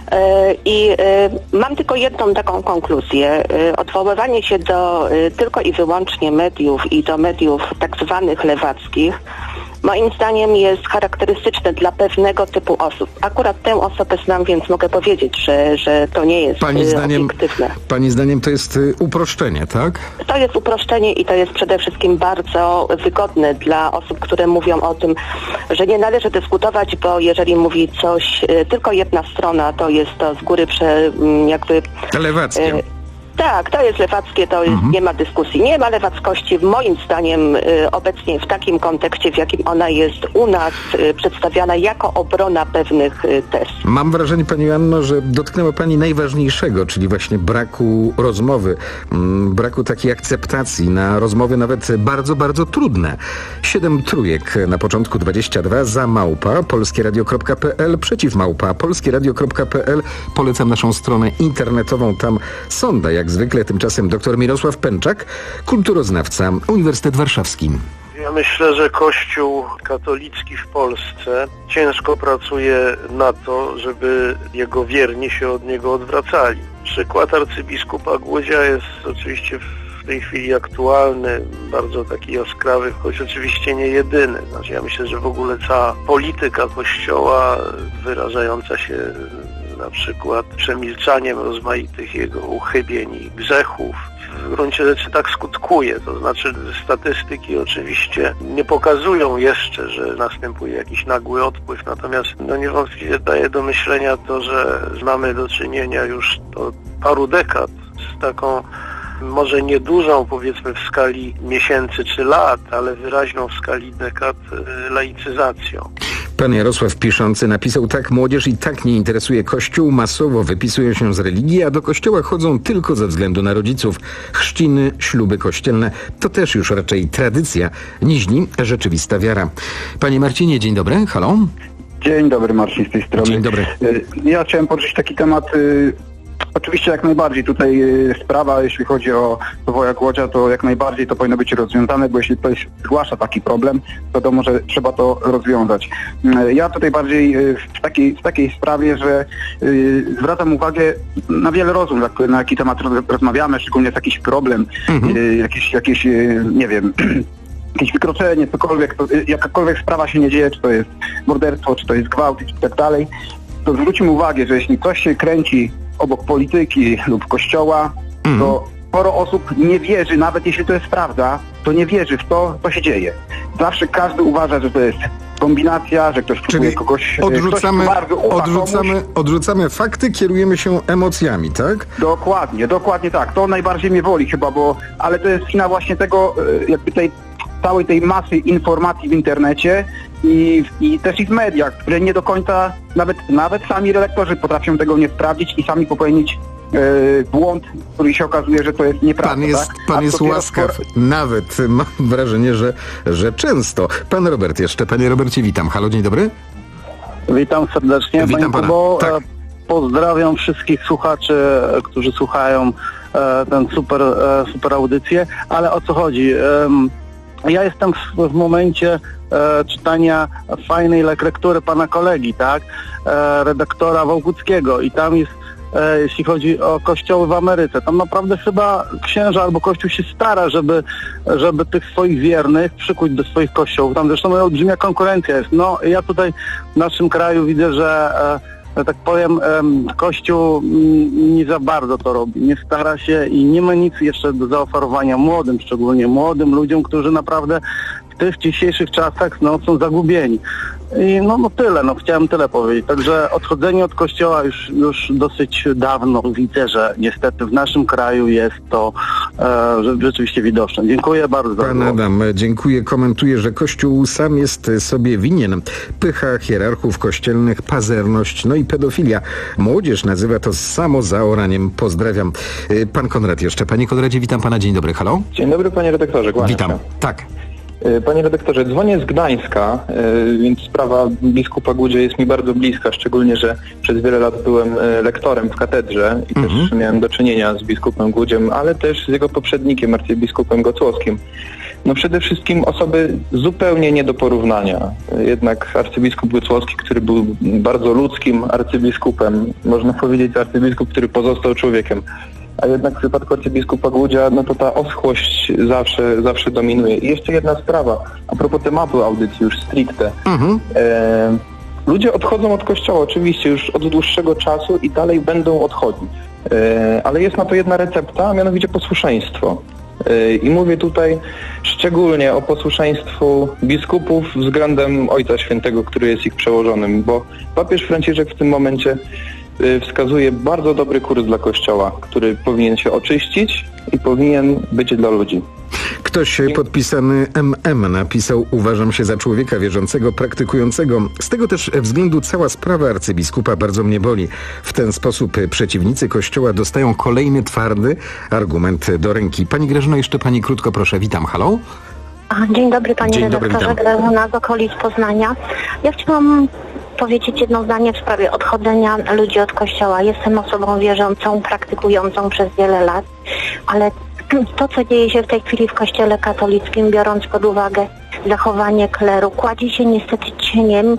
S23: I mam tylko jedną taką konkluzję. Odwoływanie się do tylko i wyłącznie mediów i do mediów tak zwanych lewackich moim zdaniem jest charakterystyczne dla pewnego typu osób. Akurat tę osobę znam, więc mogę powiedzieć, że, że to nie jest
S17: pani zdaniem,
S23: obiektywne.
S17: Pani zdaniem to jest uproszczenie, tak?
S23: To jest uproszczenie i to jest przede wszystkim bardzo wygodne dla osób, które mówią o tym, że nie należy dyskutować, bo jeżeli mówi coś tylko jedna strona, to jest to z góry prze, jakby...
S17: lewackie.
S23: Tak, to jest lewackie, to jest, mhm. nie ma dyskusji. Nie ma lewackości, moim zdaniem, y, obecnie w takim kontekście, w jakim ona jest u nas y, przedstawiana jako obrona pewnych y, tez.
S17: Mam wrażenie, pani Joanno, że dotknęła pani najważniejszego, czyli właśnie braku rozmowy, m, braku takiej akceptacji na rozmowy nawet bardzo, bardzo trudne. Siedem trójek na początku dwadzieścia dwa, za małpa polskieradio kropka p l, przeciw małpa polskieradio kropka p l. Polecam naszą stronę internetową, tam sonda, jak Jak zwykle, tymczasem dr Mirosław Pęczak, kulturoznawca, Uniwersytet Warszawski.
S4: Ja myślę, że Kościół katolicki w Polsce ciężko pracuje na to, żeby jego wierni się od niego odwracali. Przykład arcybiskupa Głodzia jest oczywiście w tej chwili aktualny, bardzo taki jaskrawy, choć oczywiście nie jedyny. Znaczy, ja myślę, że w ogóle cała polityka Kościoła wyrażająca się na przykład przemilczaniem rozmaitych jego uchybień i grzechów w gruncie rzeczy tak skutkuje. To znaczy statystyki oczywiście nie pokazują jeszcze, że następuje jakiś nagły odpływ, natomiast no niewątpliwie daje do myślenia to, że mamy do czynienia już od paru dekad z taką może niedużą, powiedzmy w skali miesięcy czy lat, ale wyraźną w skali dekad laicyzacją.
S17: Pan Jarosław Piszący napisał: tak, młodzież i tak nie interesuje Kościół, masowo wypisują się z religii, a do kościoła chodzą tylko ze względu na rodziców. Chrzciny, śluby kościelne to też już raczej tradycja, niźni rzeczywista wiara. Panie Marcinie, dzień dobry, halo?
S5: Dzień dobry, Marcin z tej strony.
S17: Dzień dobry.
S5: Ja chciałem poruszyć taki temat. Oczywiście jak najbardziej tutaj sprawa, jeśli chodzi o Woja Głodzia, to jak najbardziej to powinno być rozwiązane, bo jeśli ktoś zgłasza taki problem, to wiadomo, że trzeba to rozwiązać. Ja tutaj bardziej w takiej, w takiej sprawie, że yy, zwracam uwagę na wiele rozum, na jaki temat rozmawiamy, szczególnie jest jakiś problem, mhm. yy, jakieś, jakieś yy, nie wiem... jakieś wykroczenie, cokolwiek, to, jakakolwiek sprawa się nie dzieje, czy to jest morderstwo, czy to jest gwałt i tak dalej, to zwróćmy uwagę, że jeśli coś się kręci obok polityki lub kościoła, mm. to sporo osób nie wierzy, nawet jeśli to jest prawda, to nie wierzy w to, co się dzieje. Zawsze każdy uważa, że to jest kombinacja, że ktoś próbuje
S17: Czyli
S5: kogoś...
S17: odrzucamy,
S5: ktoś bardzo ufa
S17: odrzucamy,
S5: komuś.
S17: odrzucamy fakty, kierujemy się emocjami, tak?
S5: Dokładnie, dokładnie tak. To najbardziej mnie woli chyba, bo... Ale to jest wina właśnie tego, jakby tej całej tej masy informacji w internecie i, i też i w mediach, które nie do końca, nawet, nawet sami redaktorzy potrafią tego nie sprawdzić i sami popełnić e, błąd, który się okazuje, że to jest nieprawda.
S17: Pan jest,
S5: tak?
S17: pan jest łaskaw. Skoro... Nawet mam wrażenie, że, że często. Pan Robert jeszcze. Panie Robercie, witam. Halo, dzień dobry.
S7: Witam serdecznie.
S17: Witam pana.
S7: Kubo,
S17: tak.
S7: Pozdrawiam wszystkich słuchaczy, którzy słuchają e, tę super, e, super audycję. Ale o co chodzi? E, Ja jestem w, w momencie e, czytania fajnej lektury pana kolegi, tak, e, redaktora Wałkuckiego i tam jest, e, jeśli chodzi o kościoły w Ameryce, tam naprawdę chyba księża albo kościół się stara, żeby, żeby tych swoich wiernych przykuć do swoich kościołów. Tam zresztą olbrzymia konkurencja jest. No ja tutaj w naszym kraju widzę, że e, że tak powiem, Kościół nie za bardzo to robi, nie stara się i nie ma nic jeszcze do zaoferowania młodym, szczególnie młodym ludziom, którzy naprawdę w tych dzisiejszych czasach no, są zagubieni. I no, no tyle, no chciałem tyle powiedzieć. Także odchodzenie od Kościoła już, już dosyć dawno widzę, że niestety w naszym kraju jest to e, rzeczywiście widoczne. Dziękuję bardzo.
S17: Pan Adam, dziękuję. Komentuje, że Kościół sam jest sobie winien. Pycha hierarchów kościelnych, pazerność, no i pedofilia. Młodzież nazywa to samozaoraniem. Pozdrawiam. Pan Konrad jeszcze. Panie Konradzie, witam pana. Dzień dobry. Halo?
S24: Dzień dobry, panie redaktorze. Kłaniam
S17: Witam.
S24: się.
S17: Tak.
S24: Panie redaktorze, dzwonię z Gdańska, więc sprawa biskupa Głodzia jest mi bardzo bliska, szczególnie, że przez wiele lat byłem lektorem w katedrze i mhm. też miałem do czynienia z biskupem Głodziem, ale też z jego poprzednikiem, arcybiskupem Gocłowskim. No przede wszystkim osoby zupełnie nie do porównania. Jednak arcybiskup Gocłowski, który był bardzo ludzkim arcybiskupem, można powiedzieć arcybiskup, który pozostał człowiekiem. A jednak w przypadku arcybiskupa Głudzia, no to ta oschłość zawsze, zawsze dominuje. I jeszcze jedna sprawa, a propos tematu audycji już stricte. Mhm. E, ludzie odchodzą od kościoła oczywiście już od dłuższego czasu i dalej będą odchodzić. E, ale jest na to jedna recepta, a mianowicie posłuszeństwo. E, I mówię tutaj szczególnie o posłuszeństwu biskupów względem Ojca Świętego, który jest ich przełożonym, bo papież Franciszek w tym momencie wskazuje bardzo dobry kurs dla Kościoła, który powinien się oczyścić i powinien być dla ludzi.
S17: Ktoś podpisany M M napisał: uważam się za człowieka wierzącego, praktykującego. Z tego też względu cała sprawa arcybiskupa bardzo mnie boli. W ten sposób przeciwnicy Kościoła dostają kolejny twardy argument do ręki. Pani Grażyno, jeszcze pani krótko proszę. Witam, halo?
S1: Dzień dobry panie
S17: Dzień dobry,
S1: redaktorze, Grażyna z okolic Poznania. Ja chciałam powiedzieć jedno zdanie w sprawie odchodzenia ludzi od kościoła. Jestem osobą wierzącą, praktykującą przez wiele lat, ale to, co dzieje się w tej chwili w kościele katolickim, biorąc pod uwagę zachowanie kleru, kładzie się niestety cieniem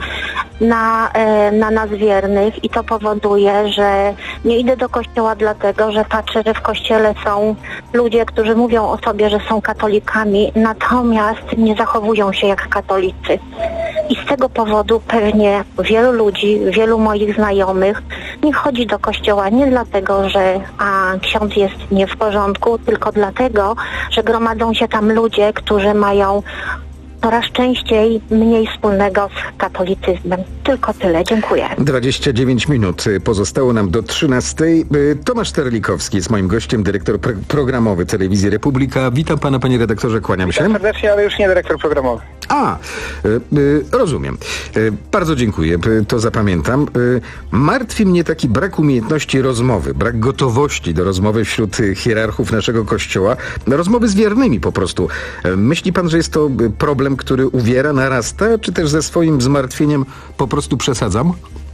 S1: na, na nas wiernych i to powoduje, że nie idę do kościoła dlatego, że patrzę, że w kościele są ludzie, którzy mówią o sobie, że są katolikami, natomiast nie zachowują się jak katolicy. I z tego powodu pewnie wielu ludzi, wielu moich znajomych nie chodzi do kościoła nie dlatego, że a, ksiądz jest nie w porządku, tylko dlatego, że gromadzą się tam ludzie, którzy mają coraz częściej mniej wspólnego z katolicyzmem. Tylko tyle. Dziękuję.
S17: dwadzieścia dziewięć minut. Pozostało nam do trzynastej. Tomasz Terlikowski jest moim gościem, dyrektor pro- programowy Telewizji Republika. Witam pana, panie redaktorze, kłaniam się.
S22: Witam serdecznie, ale już nie dyrektor programowy.
S17: A, y, y, rozumiem. Y, bardzo dziękuję, y, to zapamiętam. Y, martwi mnie taki brak umiejętności rozmowy, brak gotowości do rozmowy wśród y, hierarchów naszego kościoła, rozmowy z wiernymi po prostu. Y, myśli pan, że jest to y, problem, który uwiera, narasta, czy też ze swoim zmartwieniem po prostu przesadzam?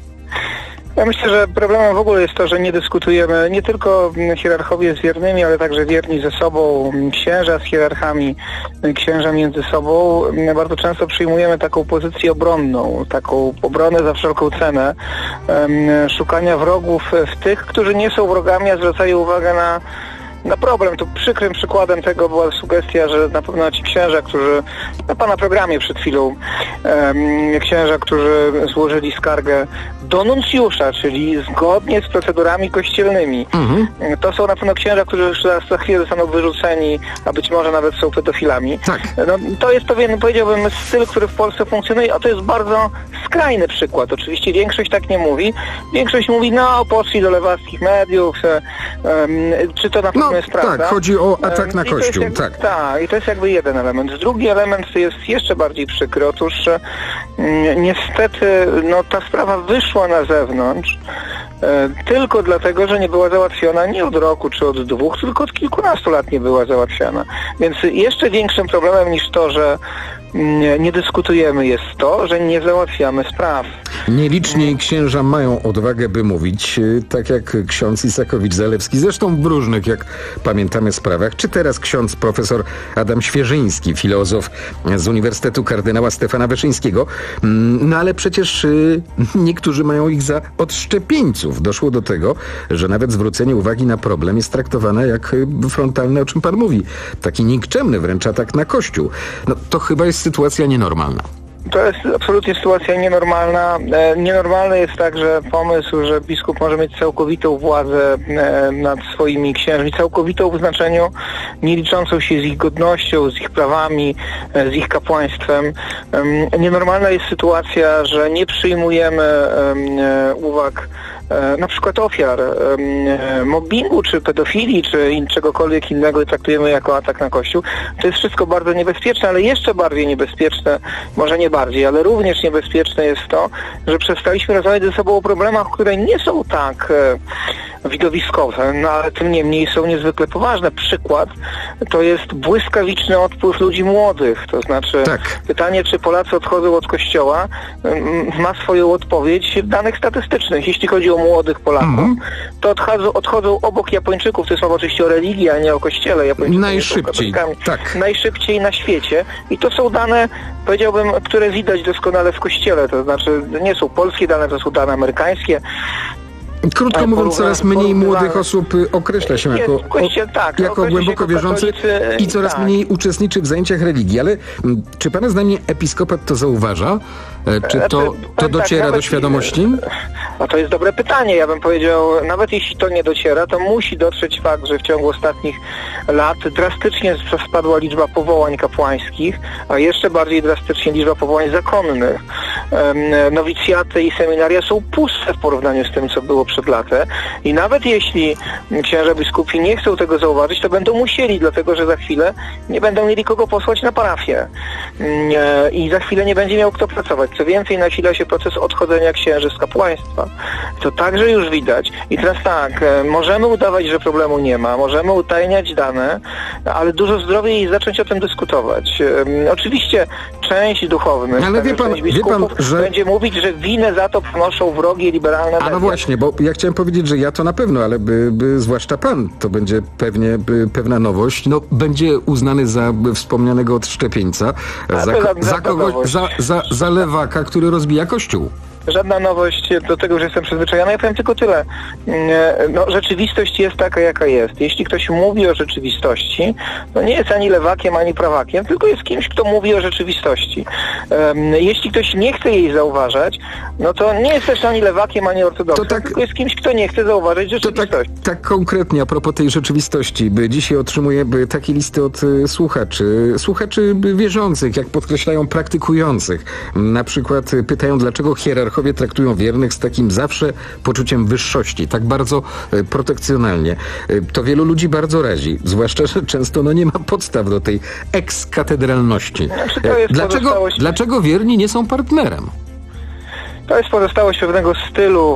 S22: Ja myślę, że problemem w ogóle jest to, że nie dyskutujemy nie tylko hierarchowie z wiernymi, ale także wierni ze sobą, księża z hierarchami, księża między sobą. Bardzo często przyjmujemy taką pozycję obronną, taką obronę za wszelką cenę, szukania wrogów w tych, którzy nie są wrogami, a zwracają uwagę na na problem. Tu przykrym przykładem tego była sugestia, że na pewno ci księża, którzy na pana programie przed chwilą um, księża, którzy złożyli skargę do nuncjusza, czyli zgodnie z procedurami kościelnymi. Mhm. To są na pewno księża, którzy już za, za chwilę zostaną wyrzuceni, a być może nawet są pedofilami. Tak. No, to jest pewien, powiedziałbym, styl, który w Polsce funkcjonuje, a to jest bardzo skrajny przykład. Oczywiście większość tak nie mówi. Większość mówi, no poszli do lewackich mediów, um, czy to na pewno
S17: no,
S22: jest prawda.
S17: Tak, chodzi o atak na
S22: I
S17: Kościół.
S22: Jakby,
S17: tak.
S22: tak, i to jest jakby jeden element. Drugi element jest jeszcze bardziej przykry. Otóż um, niestety no, ta sprawa wyszła na zewnątrz e, tylko dlatego, że nie była załatwiona nie od roku czy od dwóch, tylko od kilkunastu lat nie była załatwiana. Więc jeszcze większym problemem niż to, że nie, nie dyskutujemy, jest to, że nie załatwiamy spraw.
S17: Nieliczni księża mają odwagę, by mówić, tak jak ksiądz Isakowicz-Zalewski, zresztą w różnych, jak pamiętamy, sprawach, czy teraz ksiądz profesor Adam Świeżyński, filozof z Uniwersytetu Kardynała Stefana Wyszyńskiego. No ale przecież y, niektórzy mają ich za odszczepieńców. Doszło do tego, że nawet zwrócenie uwagi na problem jest traktowane jak frontalne, o czym pan mówi. Taki nikczemny wręcz atak na Kościół. No to chyba jest sytuacja nienormalna.
S22: To jest absolutnie sytuacja nienormalna. E, nienormalny jest także pomysł, że biskup może mieć całkowitą władzę e, nad swoimi księżmi, całkowitą w znaczeniu nie liczącą się z ich godnością, z ich prawami, e, z ich kapłaństwem. E, nienormalna jest sytuacja, że nie przyjmujemy e, uwag na przykład ofiar mobbingu, czy pedofilii, czy in, czegokolwiek innego i traktujemy jako atak na Kościół. To jest wszystko bardzo niebezpieczne, ale jeszcze bardziej niebezpieczne, może nie bardziej, ale również niebezpieczne jest to, że przestaliśmy rozmawiać ze sobą o problemach, które nie są tak widowiskowe, no ale tym niemniej są niezwykle poważne. Przykład to jest błyskawiczny odpływ ludzi młodych, to znaczy tak. Pytanie, czy Polacy odchodzą od kościoła, ma swoją odpowiedź w danych statystycznych. Jeśli chodzi o młodych Polaków, mm-hmm. to odchodzą, odchodzą obok Japończyków, to jest mowa oczywiście o religii, a nie o kościele. Japończycy
S17: najszybciej, tak.
S22: Najszybciej na świecie i to są dane, powiedziałbym, które widać doskonale w kościele, to znaczy nie są polskie dane, to są dane amerykańskie.
S17: Krótko mówiąc, coraz mniej młodych osób określa się jako,
S22: kościel, tak,
S17: jako głęboko wierzący i coraz tak. mniej uczestniczy w zajęciach religii. Ale czy pana zdaniem episkopat to zauważa? Czy to, to dociera tak, do świadomości?
S22: No to jest dobre pytanie. Ja bym powiedział, nawet jeśli to nie dociera, to musi dotrzeć fakt, że w ciągu ostatnich lat drastycznie spadła liczba powołań kapłańskich, a jeszcze bardziej drastycznie liczba powołań zakonnych. Nowicjaty i seminaria są puste w porównaniu z tym, co było przed laty. I nawet jeśli księża biskupi nie chcą tego zauważyć, to będą musieli, dlatego że za chwilę nie będą mieli kogo posłać na parafię. I za chwilę nie będzie miał kto pracować. Co więcej, nasila się proces odchodzenia księży z kapłaństwa. To także już widać. I teraz tak, możemy udawać, że problemu nie ma, możemy utajniać dane, ale dużo zdrowiej zacząć o tym dyskutować. Oczywiście część duchownych,
S17: ale wie pan,
S22: część biskupów
S17: wie pan, że...
S22: będzie mówić, że winę za to ponoszą wrogie liberalne media.
S17: A no właśnie, bo ja chciałem powiedzieć, że ja to na pewno, ale by, by, zwłaszcza pan, to będzie pewnie by, pewna nowość, no będzie uznany za wspomnianego odszczepieńca, za, za, za kogoś, za, za, za lewaka, który rozbija kościół.
S22: Żadna nowość, do tego już jestem przyzwyczajony. Ja powiem tylko tyle. No, rzeczywistość jest taka, jaka jest. Jeśli ktoś mówi o rzeczywistości, to nie jest ani lewakiem, ani prawakiem, tylko jest kimś, kto mówi o rzeczywistości. Jeśli ktoś nie chce jej zauważać, no to nie jest też ani lewakiem, ani ortodoksem, tak, tylko jest kimś, kto nie chce zauważyć rzeczywistości.
S17: To tak, tak konkretnie a propos tej rzeczywistości. By dzisiaj otrzymuję by takie listy od y, słuchaczy, słuchaczy by wierzących, jak podkreślają praktykujących. Na przykład y, pytają, dlaczego hierarchowie traktują wiernych z takim zawsze poczuciem wyższości, tak bardzo y, protekcjonalnie. Y, to wielu ludzi bardzo razi, zwłaszcza, że często no, nie ma podstaw do tej ekskatedralności.
S22: Znaczy, to jest
S17: dlaczego,
S22: pozostałość...
S17: dlaczego wierni nie są partnerem?
S22: To jest pozostałość pewnego stylu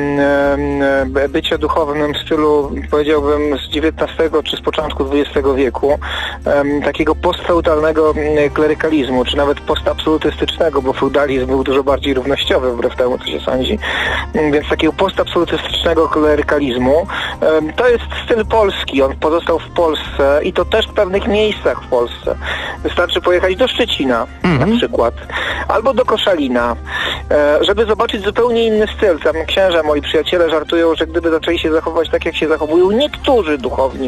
S22: um, bycia duchownym, stylu, powiedziałbym, z dziewiętnastego czy z początku dwudziestego wieku, um, takiego postfeudalnego klerykalizmu, czy nawet postabsolutystycznego, bo feudalizm był dużo bardziej równościowy, wbrew temu, co się sądzi. Więc takiego postabsolutystycznego klerykalizmu. Um, to jest styl polski, on pozostał w Polsce i to też w pewnych miejscach w Polsce. Wystarczy pojechać do Szczecina, mm-hmm. na przykład, albo do Koszalina, e, żeby zobaczyć zupełnie inny styl. Tam księża, moi przyjaciele żartują, że gdyby zaczęli się zachować tak, jak się zachowują niektórzy duchowni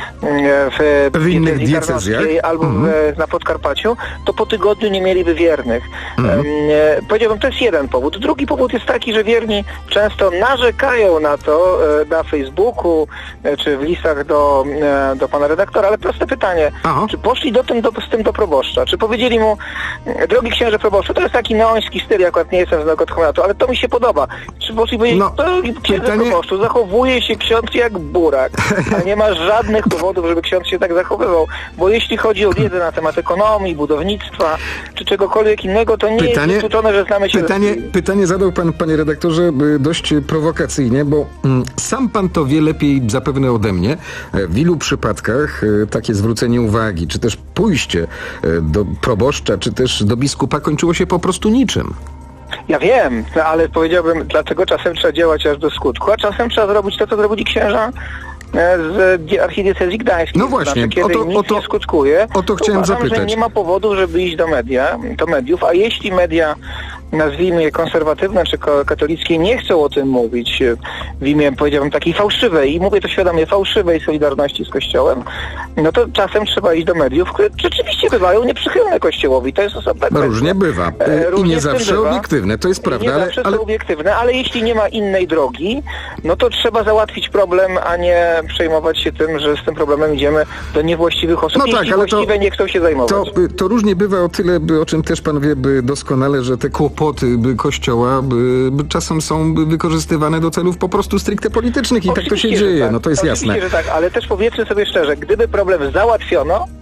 S22: w,
S17: w innych diecezjach
S22: albo mm-hmm. w, na Podkarpaciu, to po tygodniu nie mieliby wiernych. Mm-hmm. E, powiedziałbym, to jest jeden powód. Drugi powód jest taki, że wierni często narzekają na to e, na Facebooku e, czy w listach do, e, do pana redaktora, ale proste pytanie, Aha. czy poszli do tym, do, z tym do proboszcza? Czy powiedzieli mu, drogi księże proboszczu, to jest taki neoński styl, akurat nie jestem z Neokotchumatu, ale to mi się podoba. Czy poszli powiedzieć, no, drogi księże pytanie... proboszczu, zachowuje się ksiądz jak burak, a nie ma żadnych powodów, żeby ksiądz się tak zachowywał, bo jeśli chodzi o wiedzę na temat ekonomii, budownictwa, czy czegokolwiek innego, to nie pytanie, jest wykluczone, że znamy się...
S17: Pytanie, pytanie zadał pan, panie redaktorze, dość prowokacyjnie, bo mm, sam pan to wie lepiej zapewne ode mnie. W ilu przypadkach y, takie zwrócenie uwagi, czy też pójście y, do proboszcza, czy też do biskupa kończyło się po prostu niczym.
S22: Ja wiem, ale powiedziałbym, dlatego czasem trzeba działać aż do skutku, a czasem trzeba zrobić to, co zrobili księża z archidiecezji gdańskiej.
S17: No właśnie,
S22: znaczy, kiedy
S17: o to,
S22: nic
S17: o to,
S22: nie skutkuje,
S17: o to chciałem
S22: uważam,
S17: zapytać.
S22: że nie ma powodu, żeby iść do media, do mediów, a jeśli media, nazwijmy je konserwatywne czy katolickie, nie chcą o tym mówić w imię, powiedziałbym, takiej fałszywej, i mówię to świadomie, fałszywej solidarności z Kościołem, no to czasem trzeba iść do mediów, które rzeczywiście bywają nieprzychylne Kościołowi. To jest osobna kwestia.
S17: Różnie bywa. I nie zawsze bywa. obiektywne, to jest prawda.
S22: Nie
S17: ale,
S22: zawsze
S17: ale...
S22: są obiektywne, ale jeśli nie ma innej drogi, no to trzeba załatwić problem, a nie przejmować się tym, że z tym problemem idziemy do niewłaściwych osób.
S17: No tak,
S22: jeśli
S17: ale
S22: właściwe
S17: to,
S22: nie chcą się zajmować.
S17: To, to różnie bywa o tyle, by, o czym też pan wie by doskonale, że te kłopoty by Kościoła by, by czasem są by wykorzystywane do celów po prostu stricte politycznych i oczywiście, tak to się dzieje,
S22: tak.
S17: no to jest
S22: Oczywiście,
S17: jasne.
S22: Że tak, ale też powiedzmy sobie szczerze, gdyby problem załatwiono,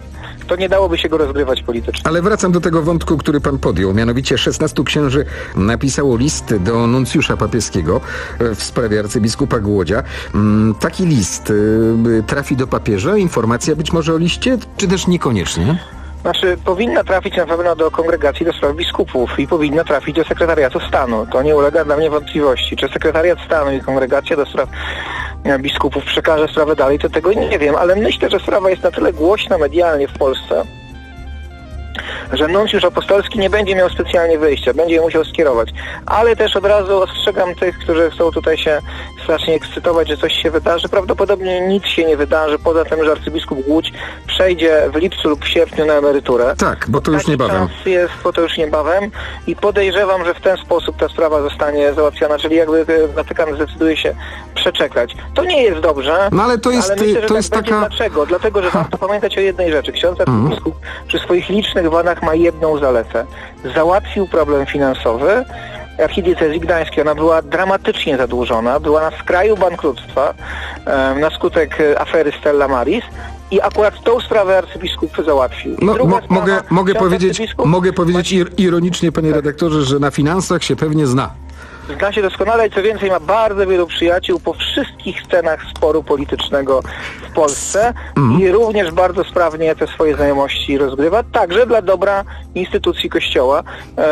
S6: to nie dałoby się go rozgrywać politycznie.
S17: Ale wracam do tego wątku, który pan podjął. Mianowicie szesnastu księży napisało list do nuncjusza papieskiego w sprawie arcybiskupa Głodzia. Taki list trafi do papieża? Informacja być może o liście, czy też niekoniecznie?
S6: Znaczy, powinna trafić na pewno do Kongregacji do Spraw Biskupów i powinna trafić do Sekretariatu Stanu. To nie ulega dla mnie wątpliwości. Czy Sekretariat Stanu i Kongregacja do Spraw Biskupów przekaże sprawę dalej, to tego nie wiem, ale myślę, że sprawa jest na tyle głośna medialnie w Polsce, że nuncjusz apostolski nie będzie miał specjalnie wyjścia, będzie je musiał skierować. Ale też od razu ostrzegam tych, którzy chcą tutaj się strasznie ekscytować, że coś się wydarzy. Prawdopodobnie nic się nie wydarzy, poza tym, że arcybiskup Głódź przejdzie w lipcu lub w sierpniu na emeryturę.
S17: Tak, bo to już
S6: Taki
S17: niebawem.
S6: czas jest, bo to już niebawem i podejrzewam, że w ten sposób ta sprawa zostanie załatwiona, czyli jakby Watykan zdecyduje się przeczekać. To nie jest dobrze,
S17: no ale to jest,
S6: ale myślę, że
S17: to
S6: tak
S17: jest
S6: będzie.
S17: taka...
S6: Dlaczego? Dlatego, że warto pamiętać o jednej rzeczy. Ksiądz arcybiskup mm. przy swoich licznych wadach ma jedną zaletę. Załatwił problem finansowy archidiecezji gdańskiej. Ona była dramatycznie zadłużona, była na skraju bankructwa e, na skutek afery Stella Maris i akurat tą sprawę arcybiskup załatwił.
S17: No, mo-
S6: sprawa,
S17: mogę, mogę powiedzieć,
S6: arcybiskup...
S17: mogę powiedzieć ir- ironicznie, panie redaktorze, że na finansach się pewnie zna.
S6: Zna się doskonale i co więcej ma bardzo wielu przyjaciół po wszystkich scenach sporu politycznego w Polsce mm. i również bardzo sprawnie te swoje znajomości rozgrywa, także dla dobra instytucji Kościoła,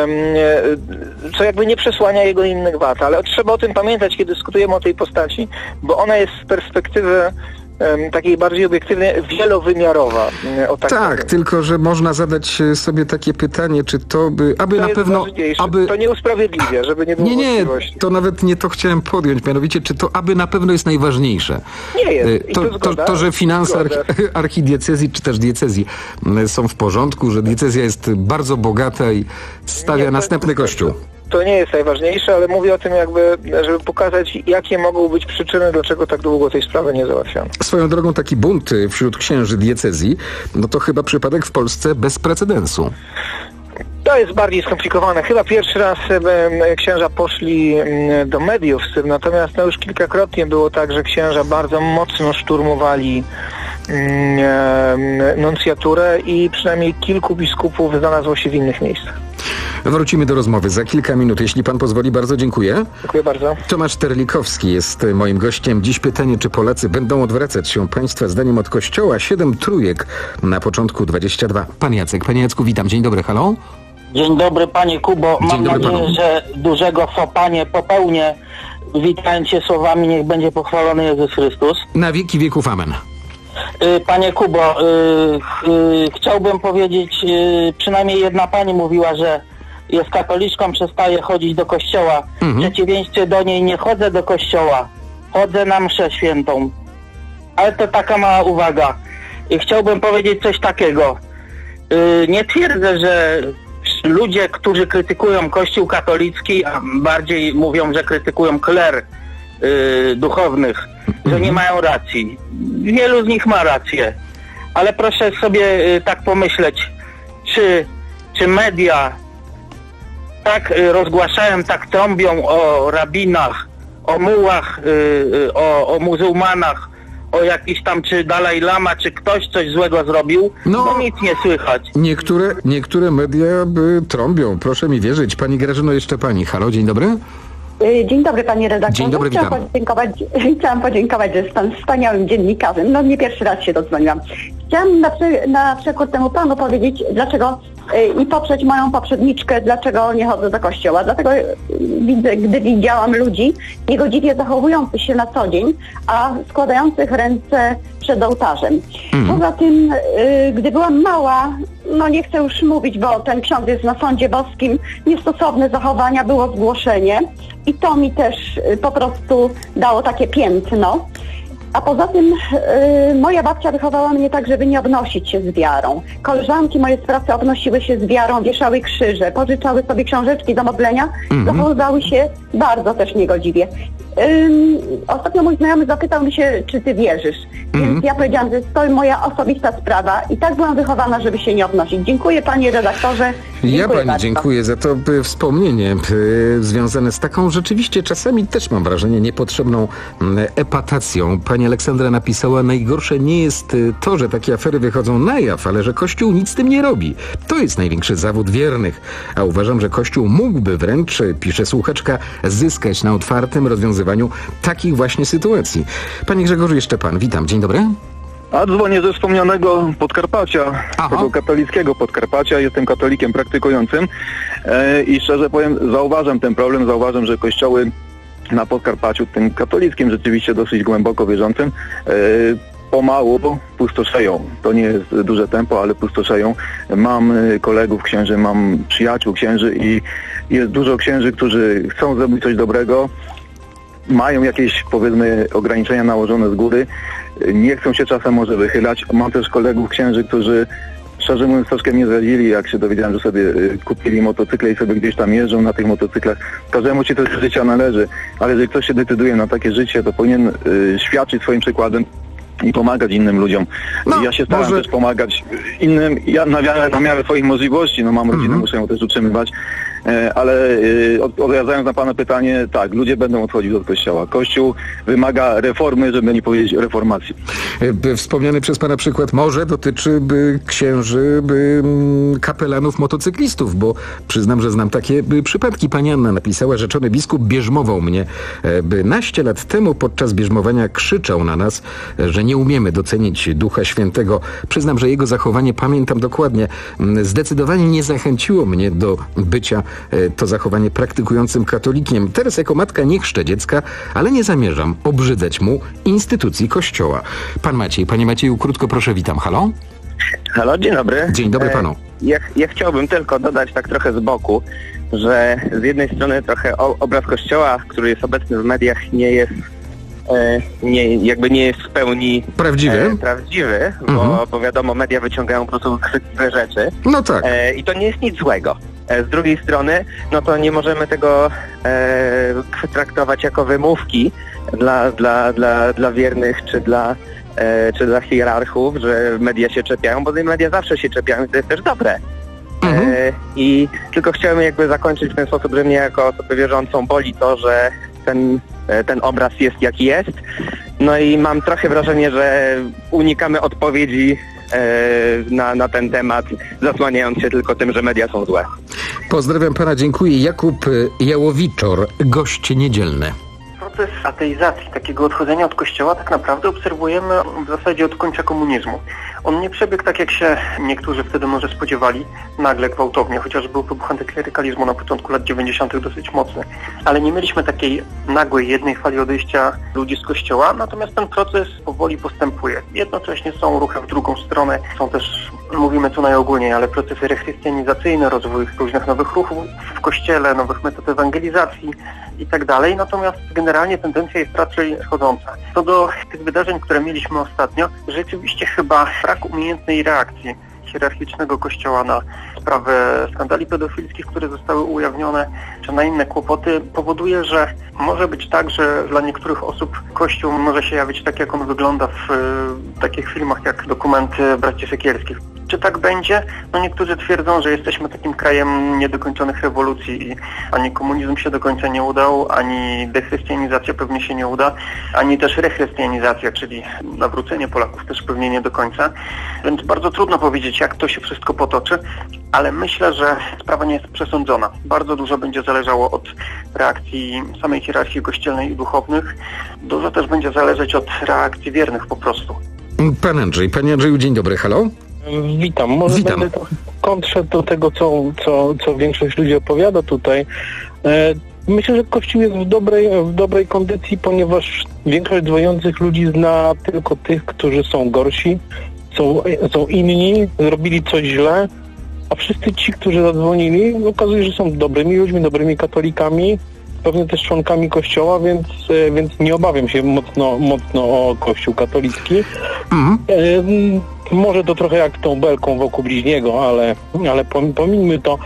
S6: co jakby nie przesłania jego innych wad, ale trzeba o tym pamiętać, kiedy dyskutujemy o tej postaci, bo ona jest z perspektywy takiej bardziej obiektywnej, wielowymiarowa. O tak,
S17: tak tylko że można zadać sobie takie pytanie, czy to by, aby
S6: to
S17: na pewno... Aby...
S6: To nie usprawiedliwia, żeby nie było
S17: Nie, nie,
S6: wątpliwości.
S17: to nawet nie to chciałem podjąć, mianowicie, czy to aby na pewno jest najważniejsze.
S6: Nie jest. I
S17: to,
S6: to, zgoda,
S17: to, to, że finanse
S6: zgoda.
S17: archi- archidiecezji, czy też diecezji są w porządku, że diecezja jest bardzo bogata i stawia nie, następny to, kościół.
S6: To nie jest najważniejsze, ale mówię o tym jakby, żeby pokazać, jakie mogą być przyczyny, dlaczego tak długo tej sprawy nie załatwiano.
S17: Swoją drogą taki bunt wśród księży diecezji, no to chyba przypadek w Polsce bez precedensu.
S6: To jest bardziej skomplikowane. Chyba pierwszy raz e, księża poszli m, do mediów z tym, natomiast no, już kilkakrotnie było tak, że księża bardzo mocno szturmowali m, e, nuncjaturę i przynajmniej kilku biskupów znalazło się w innych miejscach.
S17: Wrócimy do rozmowy za kilka minut. Jeśli pan pozwoli, bardzo dziękuję.
S6: Dziękuję bardzo.
S17: Tomasz Terlikowski jest moim gościem. Dziś pytanie, czy Polacy będą odwracać się państwa zdaniem od Kościoła? Siedem trójek na początku dwadzieścia dwa. Pan Jacek. Panie Jacku, witam. Dzień dobry, halo.
S8: Dzień dobry, panie Kubo.
S17: Dzień
S8: Mam
S17: dobry
S8: nadzieję,
S17: panu.
S8: że dużego fopa nie popełnię. Witając się słowami, niech będzie pochwalony Jezus Chrystus.
S17: Na wieki wieków, amen.
S8: Panie Kubo, chciałbym powiedzieć, przynajmniej jedna pani mówiła, że jest katoliczką, przestaje chodzić do kościoła. Mhm. W przeciwieństwie do niej nie chodzę do kościoła, chodzę na mszę świętą. Ale to taka mała uwaga. Chciałbym powiedzieć coś takiego. Nie twierdzę, że ludzie, którzy krytykują Kościół katolicki, a bardziej mówią, że krytykują kler duchownych, że nie mają racji. Wielu z nich ma rację. Ale proszę sobie tak pomyśleć, czy, czy media tak rozgłaszają, tak trąbią o rabinach, o mułach, o, o muzułmanach, o jakiś tam, czy Dalaj Lama, czy ktoś coś złego zrobił, no, bo nic nie słychać.
S17: Niektóre, niektóre media by trąbią, proszę mi wierzyć. Pani Grażyno, jeszcze pani. Halo, dzień dobry.
S9: Dzień dobry, panie redaktorze.
S17: Dzień dobry,
S9: chciałam
S17: witam.
S9: Podziękować, chciałam podziękować, że jest pan wspaniałym dziennikarzem. No nie pierwszy raz się dodzwoniłam. Chciałam na, przy, na przykład temu panu powiedzieć, dlaczego yy, i poprzeć moją poprzedniczkę, dlaczego nie chodzę do kościoła. Dlatego yy, widzę, gdy widziałam ludzi niegodziwie zachowujących się na co dzień, a składających ręce przed ołtarzem. Mm. Poza tym, yy, gdy byłam mała, no nie chcę już mówić, bo ten ksiądz jest na sądzie boskim, niestosowne zachowania, było zgłoszenie i to mi też yy, po prostu dało takie piętno. A poza tym yy, moja babcia wychowała mnie tak, żeby nie obnosić się z wiarą. Koleżanki moje z pracy obnosiły się z wiarą, wieszały krzyże, pożyczały sobie książeczki do modlenia, mm-hmm. zachowywały się bardzo też niegodziwie. Yy, ostatnio mój znajomy zapytał mnie się, czy ty wierzysz. Mm-hmm. Więc ja powiedziałam, że to moja osobista sprawa i tak byłam wychowana, żeby się nie obnosić. Dziękuję, panie redaktorze.
S17: Ja
S23: Dziękuję
S17: pani
S23: bardzo.
S17: dziękuję za to y, wspomnienie y, związane z taką rzeczywiście czasami też mam wrażenie niepotrzebną y, epatacją. Pani Aleksandra napisała, najgorsze nie jest y, to, że takie afery wychodzą na jaw, ale że Kościół nic z tym nie robi. To jest największy zawód wiernych. A uważam, że Kościół mógłby wręcz, pisze słuchaczka, zyskać na otwartym rozwiązywaniu takich właśnie sytuacji. Panie Grzegorzu, jeszcze pan. Witam. Dzień dobry.
S24: A dzwonię ze wspomnianego Podkarpacia,
S17: Aha.
S24: tego katolickiego Podkarpacia. Jestem katolikiem praktykującym e, i szczerze powiem, zauważam ten problem, zauważam, że kościoły na Podkarpaciu, tym katolickim rzeczywiście dosyć głęboko wierzącym, e, pomału pustoszeją. To nie jest duże tempo, ale pustoszeją. Mam e, kolegów księży, mam przyjaciół księży i jest dużo księży, którzy chcą zrobić coś dobrego, mają jakieś, powiedzmy, ograniczenia nałożone z góry, nie chcą się czasem może wychylać. Mam też kolegów księży, którzy szczerze mówiąc troszkę mnie zrazili, jak się dowiedziałem, że sobie y, kupili motocykle i sobie gdzieś tam jeżdżą na tych motocyklach. Każdemu się to z życia należy, ale jeżeli ktoś się decyduje na takie życie, to powinien y, świadczyć swoim przykładem i pomagać innym ludziom.
S17: No,
S24: ja się staram
S17: może...
S24: też pomagać innym, ja na miarę, na miarę swoich możliwości, no mam rodzinę, mm-hmm. muszę ją też utrzymywać, e, ale e, od, odpowiadając na pana pytanie, tak, ludzie będą odchodzić od kościoła. Kościół wymaga reformy, żeby nie powiedzieć reformacji.
S17: Wspomniany przez pana przykład może dotyczy by księży, by kapelanów motocyklistów, bo przyznam, że znam takie by przypadki. Pani Anna napisała, rzeczony biskup bierzmował mnie, by naście lat temu podczas bierzmowania krzyczał na nas, że nie umiemy docenić Ducha Świętego. Przyznam, że jego zachowanie pamiętam dokładnie. Zdecydowanie nie zachęciło mnie do bycia to zachowanie praktykującym katolikiem. Teraz jako matka nie chrzczę dziecka, ale nie zamierzam obrzydzać mu instytucji Kościoła. Pan Maciej. Panie Macieju, krótko proszę, witam. Halo?
S10: Halo, dzień dobry.
S17: Dzień dobry panu.
S10: Ja, ja chciałbym tylko dodać tak trochę z boku, że z jednej strony trochę obraz Kościoła, który jest obecny w mediach, nie jest E, nie, jakby nie jest w pełni
S17: prawdziwy,
S10: e, prawdziwy bo,
S17: mhm.
S10: bo wiadomo, media wyciągają po prostu chwytliwe rzeczy.
S17: No tak.
S10: E, I to nie jest nic złego. E, z drugiej strony, no to nie możemy tego e, traktować jako wymówki dla, dla, dla, dla wiernych czy dla, e, czy dla hierarchów, że media się czepiają, bo media zawsze się czepiają i to jest też dobre. Mhm. E, I tylko chciałem jakby zakończyć w ten sposób, że mnie jako osobę wierzącą boli to, że ten ten obraz jest jaki jest. No i mam trochę wrażenie, że unikamy odpowiedzi e, na, na ten temat, zasłaniając się tylko tym, że media są złe.
S17: Pozdrawiam pana, dziękuję. Jakub Jałowiczor, gość niedzielny.
S11: Proces ateizacji, takiego odchodzenia od kościoła tak naprawdę obserwujemy w zasadzie od końca komunizmu. On nie przebiegł tak, jak się niektórzy wtedy może spodziewali, nagle, gwałtownie, chociaż był wybuch antyklerykalizmu na początku lat dziewięćdziesiątych dosyć mocny. Ale nie mieliśmy takiej nagłej, jednej fali odejścia ludzi z kościoła, natomiast ten proces powoli postępuje. Jednocześnie są ruchy w drugą stronę, są też, mówimy tu najogólniej, ale procesy rechrystianizacyjne, rozwój różnych nowych ruchów w kościele, nowych metod ewangelizacji i tak dalej, natomiast generalnie tendencja jest raczej schodząca. Co do tych wydarzeń, które mieliśmy ostatnio, rzeczywiście chyba brak umiejętnej reakcji hierarchicznego kościoła na sprawę skandali pedofilskich, które zostały ujawnione, czy na inne kłopoty, powoduje, że może być tak, że dla niektórych osób Kościół może się jawić tak, jak on wygląda w y, takich filmach jak dokumenty braci Sekielskich. Czy tak będzie? No niektórzy twierdzą, że jesteśmy takim krajem niedokończonych rewolucji i ani komunizm się do końca nie udał, ani dechrystianizacja pewnie się nie uda, ani też rechrystianizacja, czyli nawrócenie Polaków też pewnie nie do końca. Więc bardzo trudno powiedzieć, jak to się wszystko potoczy, ale myślę, że sprawa nie jest przesądzona. Bardzo dużo będzie zależało od reakcji samej hierarchii kościelnej i duchownych. Dużo też będzie zależeć od reakcji wiernych po prostu.
S17: Pan Andrzej. Panie Andrzeju, dzień dobry. Halo?
S22: Witam. Może
S17: Witam.
S22: będę trochę kontrszedł do tego, co, co, co większość ludzi opowiada tutaj. E, myślę, że Kościół jest w dobrej, w dobrej kondycji, ponieważ większość dzwoniących ludzi zna tylko tych, którzy są gorsi, są, są inni, zrobili coś źle, a wszyscy ci, którzy zadzwonili, okazuje się, że są dobrymi ludźmi, dobrymi katolikami, pewnie też członkami Kościoła, więc, więc nie obawiam się mocno, mocno o Kościół katolicki. Mhm. E, może to trochę jak tą belką wokół bliźniego, ale, ale pomińmy to.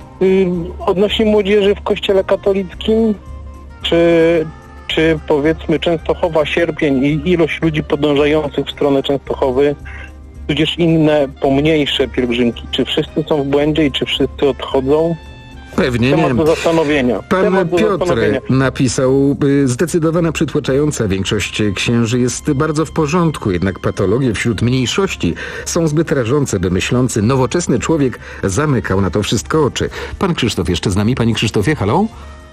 S22: Odnośnie młodzieży w Kościele katolickim, czy, czy powiedzmy Częstochowa, sierpień i ilość ludzi podążających w stronę Częstochowy
S12: tudzież inne pomniejsze pielgrzymki. Czy wszyscy są w błędzie i czy wszyscy odchodzą?
S17: Pewnie
S12: Temat
S17: nie.
S12: do zastanowienia.
S17: Pan
S12: Temat do
S17: Piotr
S12: zastanowienia.
S17: napisał, y, zdecydowana przytłaczająca większość księży jest bardzo w porządku, jednak patologie wśród mniejszości są zbyt rażące, by myślący, nowoczesny człowiek zamykał na to wszystko oczy. Pan Krzysztof jeszcze z nami. Panie Krzysztofie, halo?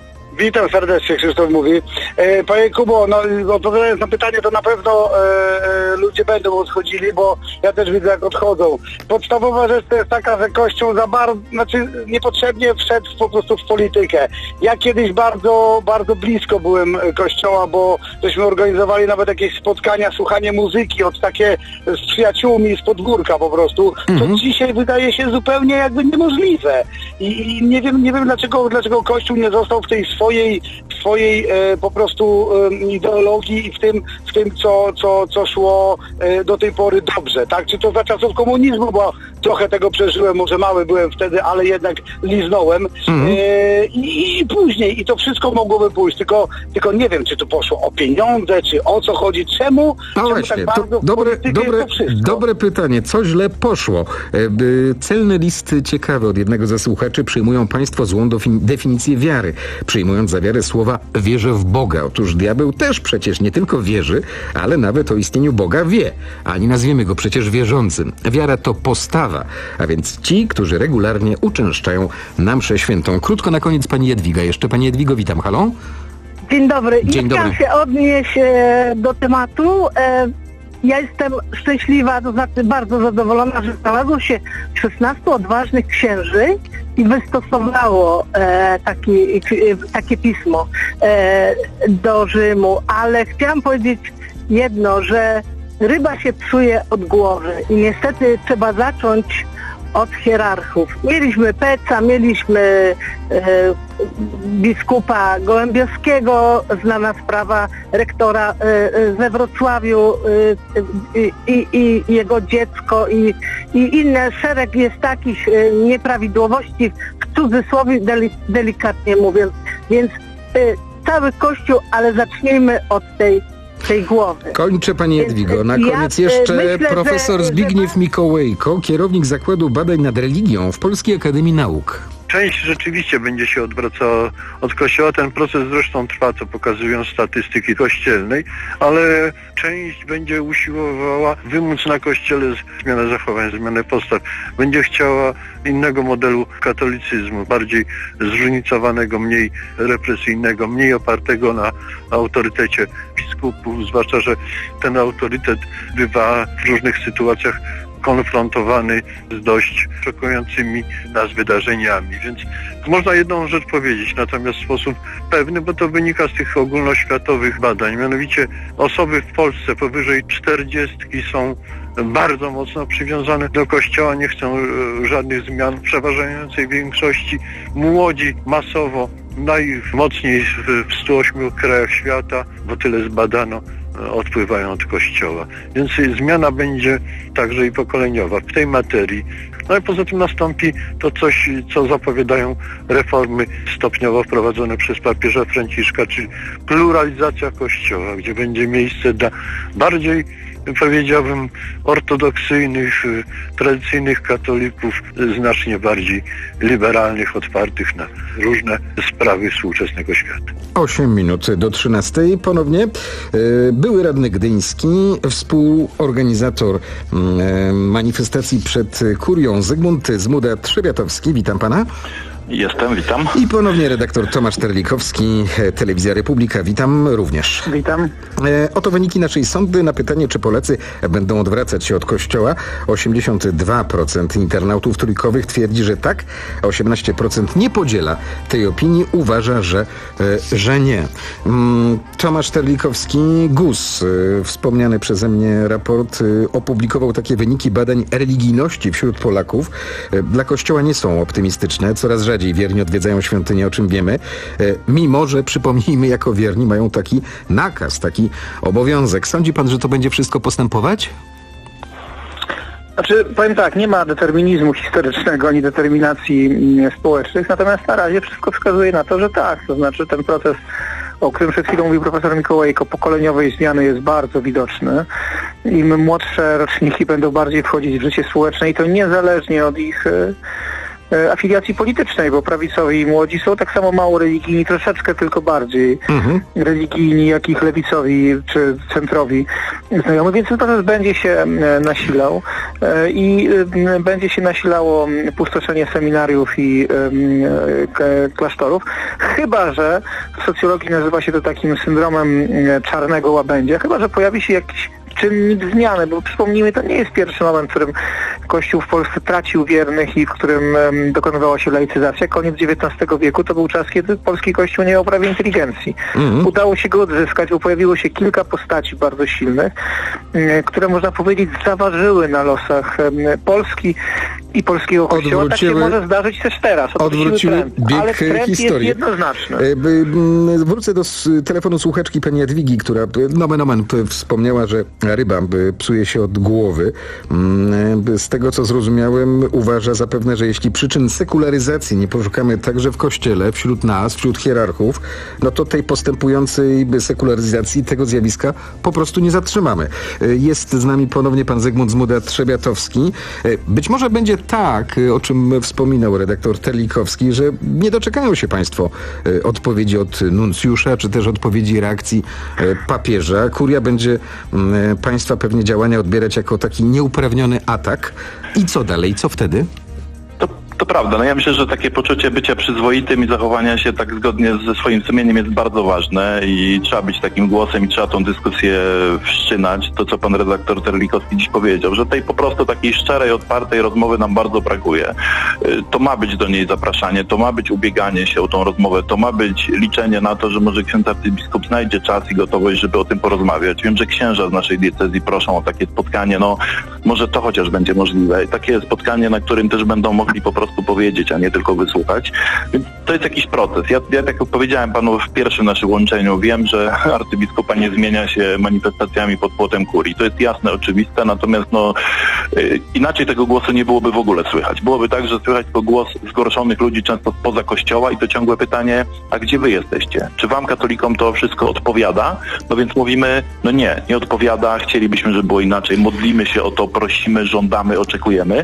S13: Witam serdecznie, Krzysztof mówi. E, panie Kubo, no odpowiadając na pytanie, to na pewno e, e, ludzie będą odchodzili, bo ja też widzę, jak odchodzą. Podstawowa rzecz to jest taka, że Kościół za bardzo, znaczy niepotrzebnie wszedł po prostu w politykę. Ja kiedyś bardzo, bardzo blisko byłem Kościoła, bo żeśmy organizowali nawet jakieś spotkania, słuchanie muzyki, od takie z przyjaciółmi z podwórka po prostu,
S17: Mhm.
S13: to dzisiaj wydaje się zupełnie jakby niemożliwe. I, i nie wiem, nie wiem dlaczego, dlaczego Kościół nie został w tej swojej swojej, swojej e, po prostu e, ideologii i w tym, w tym co, co, co szło e, do tej pory dobrze, tak? Czy to za czasów komunizmu, bo trochę tego przeżyłem, może mały byłem wtedy, ale jednak liznąłem.
S17: Mhm.
S13: E, i, I później, i to wszystko mogłoby pójść, tylko, tylko nie wiem, czy tu poszło o pieniądze, czy o co chodzi, czemu?
S17: No
S13: czemu
S17: właśnie,
S13: tak
S17: to
S13: bardzo w
S17: dobre,
S13: politykę
S17: dobre,
S13: jest to wszystko?
S17: dobre pytanie. Co źle poszło? E, by- Celny list ciekawy od jednego ze słuchaczy. Przyjmują państwo złą defin- definicję wiary, przyjmując za wiarę słowa wierzę w Boga. Otóż diabeł też przecież nie tylko wierzy, ale nawet o istnieniu Boga wie. Ani nazwiemy go przecież wierzącym. Wiara to postawa, a więc ci, którzy regularnie uczęszczają na mszę świętą. Krótko na koniec pani Jadwiga. Jeszcze pani Jadwigo, witam. Halo?
S15: Dzień dobry.
S17: Dzień
S15: ja chciałam
S17: dobry.
S15: się odnieść e, do tematu. E, ja jestem szczęśliwa, to znaczy bardzo zadowolona, że znalazło się szesnastu odważnych księży i wystosowało e, taki, e, takie pismo e, do Rzymu, ale chciałam powiedzieć jedno, że ryba się psuje od głowy i niestety trzeba zacząć od hierarchów. Mieliśmy Peca, mieliśmy e, biskupa Gołębiowskiego, znana sprawa rektora e, e, we Wrocławiu e, e, i, i jego dziecko i, i inne. Szereg jest takich e, nieprawidłowości, w cudzysłowie deli, delikatnie mówiąc. Więc e, cały Kościół, ale zacznijmy od tej tej głowy.
S17: Kończę pani Jadwigo. Na
S15: Ja,
S17: koniec
S15: e,
S17: jeszcze
S15: myślę,
S17: profesor
S15: że-
S17: Zbigniew Mikołajko, kierownik Zakładu Badań nad Religią w Polskiej Akademii Nauk.
S4: Część rzeczywiście będzie się odwracała od Kościoła. Ten proces zresztą trwa, co pokazują statystyki kościelnej, ale część będzie usiłowała wymóc na Kościele zmianę zachowań, zmianę postaw. Będzie chciała innego modelu katolicyzmu, bardziej zróżnicowanego, mniej represyjnego, mniej opartego na autorytecie biskupów, zwłaszcza, że ten autorytet bywa w różnych sytuacjach konfrontowany z dość szokującymi nas wydarzeniami. Więc można jedną rzecz powiedzieć, natomiast w sposób pewny, bo to wynika z tych ogólnoświatowych badań. Mianowicie osoby w Polsce powyżej czterdziestki są bardzo mocno przywiązane do Kościoła, nie chcą e, żadnych zmian. W przeważającej większości młodzi masowo, najmocniej w, w stu ośmiu krajach świata, bo tyle zbadano, odpływają od Kościoła. Więc zmiana będzie także i pokoleniowa w tej materii. No i poza tym nastąpi to coś, co zapowiadają reformy stopniowo wprowadzone przez papieża Franciszka, czyli pluralizacja Kościoła, gdzie będzie miejsce dla bardziej, powiedziałbym, ortodoksyjnych, tradycyjnych katolików, znacznie bardziej liberalnych, otwartych na różne sprawy współczesnego świata.
S17: osiem minut do trzynastej. Ponownie e, były radny gdyński, współorganizator e, manifestacji przed Kurią Zygmunt Zmuda-Trzebiatowski. Witam pana.
S18: Jestem, witam.
S17: I ponownie redaktor Tomasz Terlikowski, e, Telewizja Republika. Witam również.
S13: Witam.
S17: E, oto wyniki naszej sondy na pytanie, czy Polacy będą odwracać się od Kościoła. osiemdziesiąt dwa procent internautów trójkowych twierdzi, że tak, a osiemnaście procent nie podziela tej opinii, uważa, że, e, że nie. Mm, Tomasz Terlikowski, G U S, e, wspomniany przeze mnie raport, e, opublikował takie wyniki badań religijności wśród Polaków. E, dla Kościoła nie są optymistyczne, coraz rzadziej wierni odwiedzają świątynię, o czym wiemy, e, mimo że, przypomnijmy, jako wierni mają taki nakaz, taki obowiązek. Sądzi pan, że to będzie wszystko postępować?
S6: Znaczy, powiem tak, nie ma determinizmu historycznego ani determinacji mm, społecznych, natomiast na razie wszystko wskazuje na to, że tak. To znaczy ten proces
S22: o którym przed chwilą mówił profesor Mikołajko, pokoleniowej zmiany jest bardzo widoczny. Im młodsze roczniki będą bardziej wchodzić w życie społeczne i to niezależnie od ich e, afiliacji politycznej, bo prawicowi i młodzi są tak samo mało religijni, troszeczkę tylko bardziej mhm. religijni, jak ich lewicowi czy centrowi znajomi, więc ten proces będzie się e, nasilał e, i e, będzie się nasilało pustoszenie seminariów i e, klasztorów, chyba że w socjologii nazywa się to takim syndromem e, czarnego łabędzia, chyba że pojawi się jakiś czynnik zmiany, bo przypomnijmy, to nie jest pierwszy moment, w którym Kościół w Polsce tracił wiernych i w którym um, dokonywała się laicyzacja. Koniec dziewiętnastego wieku to był czas, kiedy polski Kościół nie miał prawie inteligencji. Mm-hmm. Udało się go odzyskać, bo pojawiło się kilka postaci bardzo silnych, um, które można powiedzieć zaważyły na losach um, Polski i polskiego Kościoła. Odwrócimy, tak się może zdarzyć też teraz.
S17: Odwrócimy trend, bieg
S22: ale trend
S17: historii.
S22: Jest jednoznaczny.
S17: Wrócę do telefonu słuchaczki pani Jadwigi, która nomen omen wspomniała, że ryba psuje się od głowy. Z tego, co zrozumiałem, uważa zapewne, że jeśli przyczyn sekularyzacji nie poszukamy także w Kościele, wśród nas, wśród hierarchów, no to tej postępującej sekularyzacji tego zjawiska po prostu nie zatrzymamy. Jest z nami ponownie pan Zygmunt Zmuda-Trzebiatowski. Być może będzie tak, o czym wspominał redaktor Terlikowski, że nie doczekają się państwo odpowiedzi od nuncjusza, czy też odpowiedzi reakcji papieża. Kuria będzie państwa pewnie działania odbierać jako taki nieuprawniony atak. I co dalej? Co wtedy?
S18: To, to prawda. No ja myślę, że takie poczucie bycia przyzwoitym i zachowania się tak zgodnie ze swoim sumieniem jest bardzo ważne i trzeba być takim głosem i trzeba tą dyskusję wszczynać. To, co pan redaktor Terlikowski dziś powiedział, że tej po prostu takiej szczerej, otwartej rozmowy nam bardzo brakuje. To ma być do niej zapraszanie, to ma być ubieganie się o tą rozmowę, to ma być liczenie na to, że może ksiądz arcybiskup znajdzie czas i gotowość, żeby o tym porozmawiać. Wiem, że księża z naszej diecezji proszą o takie spotkanie, no może to chociaż będzie możliwe. Takie spotkanie, na którym też będą mogli po prostu powiedzieć, a nie tylko wysłuchać. Więc to jest jakiś proces. Ja, ja tak jak powiedziałem panu w pierwszym naszym łączeniu, wiem, że arcybiskupa nie zmienia się manifestacjami pod płotem kurii. To jest jasne, oczywiste, natomiast no yy, inaczej tego głosu nie byłoby w ogóle słychać. Byłoby tak, że słychać tylko głos zgorszonych ludzi często spoza kościoła i to ciągłe pytanie, a gdzie wy jesteście? Czy wam, katolikom, to wszystko odpowiada? No więc mówimy, no nie, nie odpowiada, chcielibyśmy, żeby było inaczej, modlimy się o to, prosimy, żądamy, oczekujemy.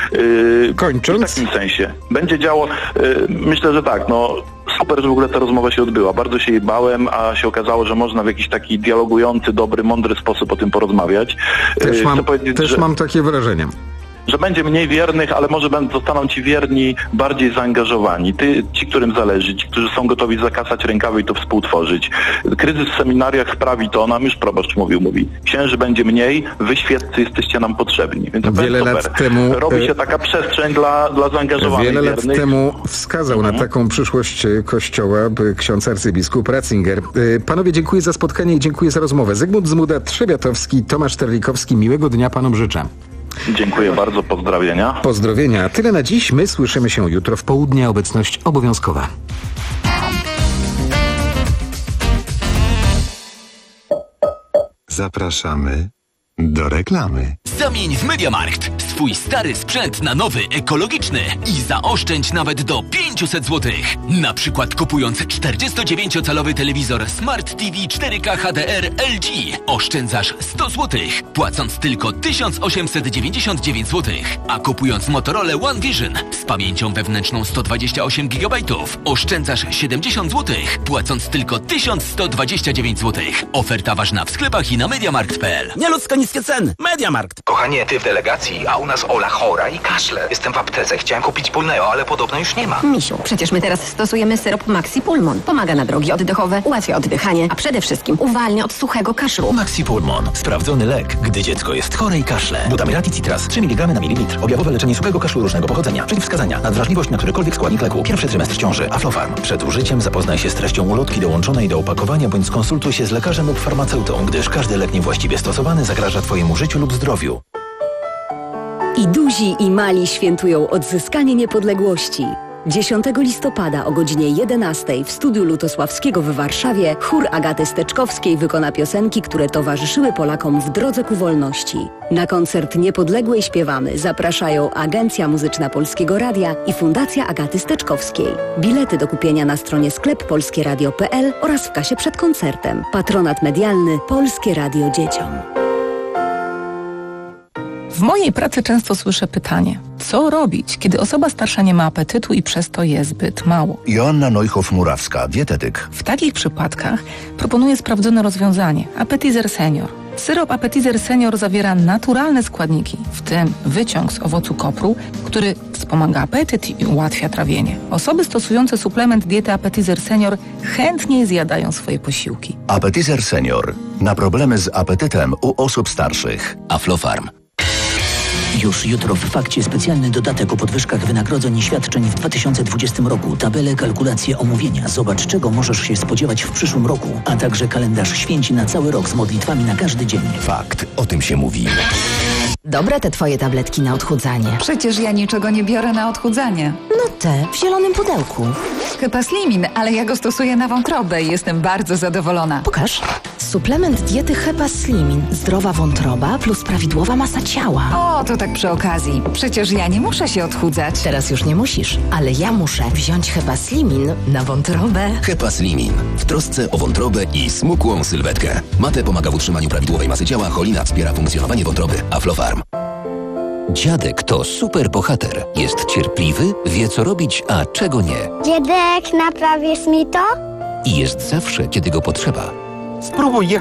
S18: Yy,
S17: Kończąc?
S18: W takim sensie. Będzie działo, yy, myślę, że tak, no super, że w ogóle ta rozmowa się odbyła. Bardzo się jej bałem, a się okazało, że można w jakiś taki dialogujący, dobry, mądry sposób o tym porozmawiać.
S17: Też,
S18: yy,
S17: mam, też że... mam takie wrażenie.
S18: że będzie mniej wiernych, ale może będą, zostaną ci wierni bardziej zaangażowani. Ty, ci, którym zależy, ci, którzy są gotowi zakasać rękawy i to współtworzyć. Kryzys w seminariach sprawi to, nam już proboszcz mówił, mówi, księży będzie mniej, wy świeccy jesteście nam potrzebni. Więc to
S17: wiele lat
S18: super.
S17: temu
S18: Robi się taka przestrzeń dla, dla zaangażowanych
S17: Wiele
S18: wiernych.
S17: lat temu wskazał mhm. na taką przyszłość Kościoła ksiądz arcybiskup Ratzinger. Panowie, dziękuję za spotkanie i dziękuję za rozmowę. Zygmunt Zmuda-Trzebiatowski, Tomasz Terlikowski. Miłego dnia panom życzę.
S18: Dziękuję bardzo, pozdrowienia.
S17: Pozdrowienia. Tyle na dziś. My słyszymy się jutro w południe. Obecność obowiązkowa.
S2: Zapraszamy do reklamy.
S3: Zamień w MediaMarkt swój stary sprzęt na nowy, ekologiczny i zaoszczędź nawet do pięćset złotych. Na przykład kupując czterdziestodziewięciocalowy telewizor Smart T V cztery K H D R L G oszczędzasz sto złotych, płacąc tylko tysiąc osiemset dziewięćdziesiąt dziewięć złotych. A kupując Motorola One Vision z pamięcią wewnętrzną sto dwadzieścia osiem gigabajtów oszczędzasz siedemdziesiąt złotych, płacąc tylko tysiąc sto dwadzieścia dziewięć złotych. Oferta ważna w sklepach i na mediamarkt kropka p l.
S14: Nieludzko niskie ceny. MediaMarkt.
S16: Kochanie, ty w delegacji, a u nas Ola chora i kaszle. Jestem w aptece, chciałem kupić Pulneo, ale podobno już nie ma.
S25: Misiu, przecież my teraz stosujemy syrop Maxi Pulmon. Pomaga na drogi oddechowe, ułatwia oddychanie, a przede wszystkim uwalnia od suchego kaszlu.
S26: Maxi Pulmon. Sprawdzony lek, gdy dziecko jest chore i kaszle. Butamirati Citras trzy miligramy na mililitr. Objawowe leczenie suchego kaszlu różnego pochodzenia. Przeciwwskazania. Nadwrażliwość na którykolwiek składnik leku. Pierwszy trymestr ciąży. Aflofarm. Przed użyciem zapoznaj się z treścią ulotki dołączonej do opakowania bądź skonsultuj się z lekarzem lub farmaceutą, gdyż każdy lek niewłaściwie stosowany zagraża twojemu życiu lub zdrowiu.
S27: I duzi, i mali świętują odzyskanie niepodległości.
S1: dziesiątego listopada o godzinie jedenastej w studiu Lutosławskiego w Warszawie chór Agaty Steczkowskiej wykona piosenki, które towarzyszyły Polakom w drodze ku wolności. Na koncert Niepodległej śpiewamy zapraszają Agencja Muzyczna Polskiego Radia i Fundacja Agaty Steczkowskiej. Bilety do kupienia na stronie sklep polskieradio kropka p l oraz w kasie przed koncertem. Patronat medialny Polskie Radio Dzieciom.
S5: W mojej pracy często słyszę pytanie, co robić, kiedy osoba starsza nie ma apetytu i przez to je zbyt mało?
S7: Joanna Neuchow-Murawska, dietetyk.
S5: W takich przypadkach proponuję sprawdzone rozwiązanie – Appetizer Senior. Syrop Appetizer Senior zawiera naturalne składniki, w tym wyciąg z owocu kopru, który wspomaga apetyt i ułatwia trawienie. Osoby stosujące suplement diety Appetizer Senior chętniej zjadają swoje posiłki.
S7: Appetizer Senior. Na problemy z apetytem u osób starszych.
S19: Aflofarm. Już jutro w fakcie specjalny dodatek o podwyżkach wynagrodzeń i świadczeń w dwa tysiące dwudziestym roku. Tabele, kalkulacje, omówienia. Zobacz, czego możesz się spodziewać w przyszłym roku. A także kalendarz święci na cały rok z modlitwami na każdy dzień.
S7: Fakt. O tym się mówi.
S25: Dobre te twoje tabletki na odchudzanie.
S20: Przecież ja niczego nie biorę na odchudzanie.
S25: No te, w zielonym pudełku.
S20: Hepaslimin, ale ja go stosuję na wątrobę i jestem bardzo zadowolona.
S25: Pokaż. Suplement diety Hepaslimin. Zdrowa wątroba plus prawidłowa masa ciała.
S20: O, to tak przy okazji. Przecież ja nie muszę się odchudzać.
S25: Teraz już nie musisz, ale ja muszę wziąć Hepaslimin na wątrobę.
S21: Hepaslimin. W trosce o wątrobę i smukłą sylwetkę. Mate pomaga w utrzymaniu prawidłowej masy ciała, cholina wspiera funkcjonowanie wątroby. Aflofarm. Dziadek to super bohater. Jest cierpliwy, wie co robić, a czego nie.
S27: Dziadek, naprawisz mi to?
S21: I jest zawsze, kiedy go potrzeba.
S28: Spróbuj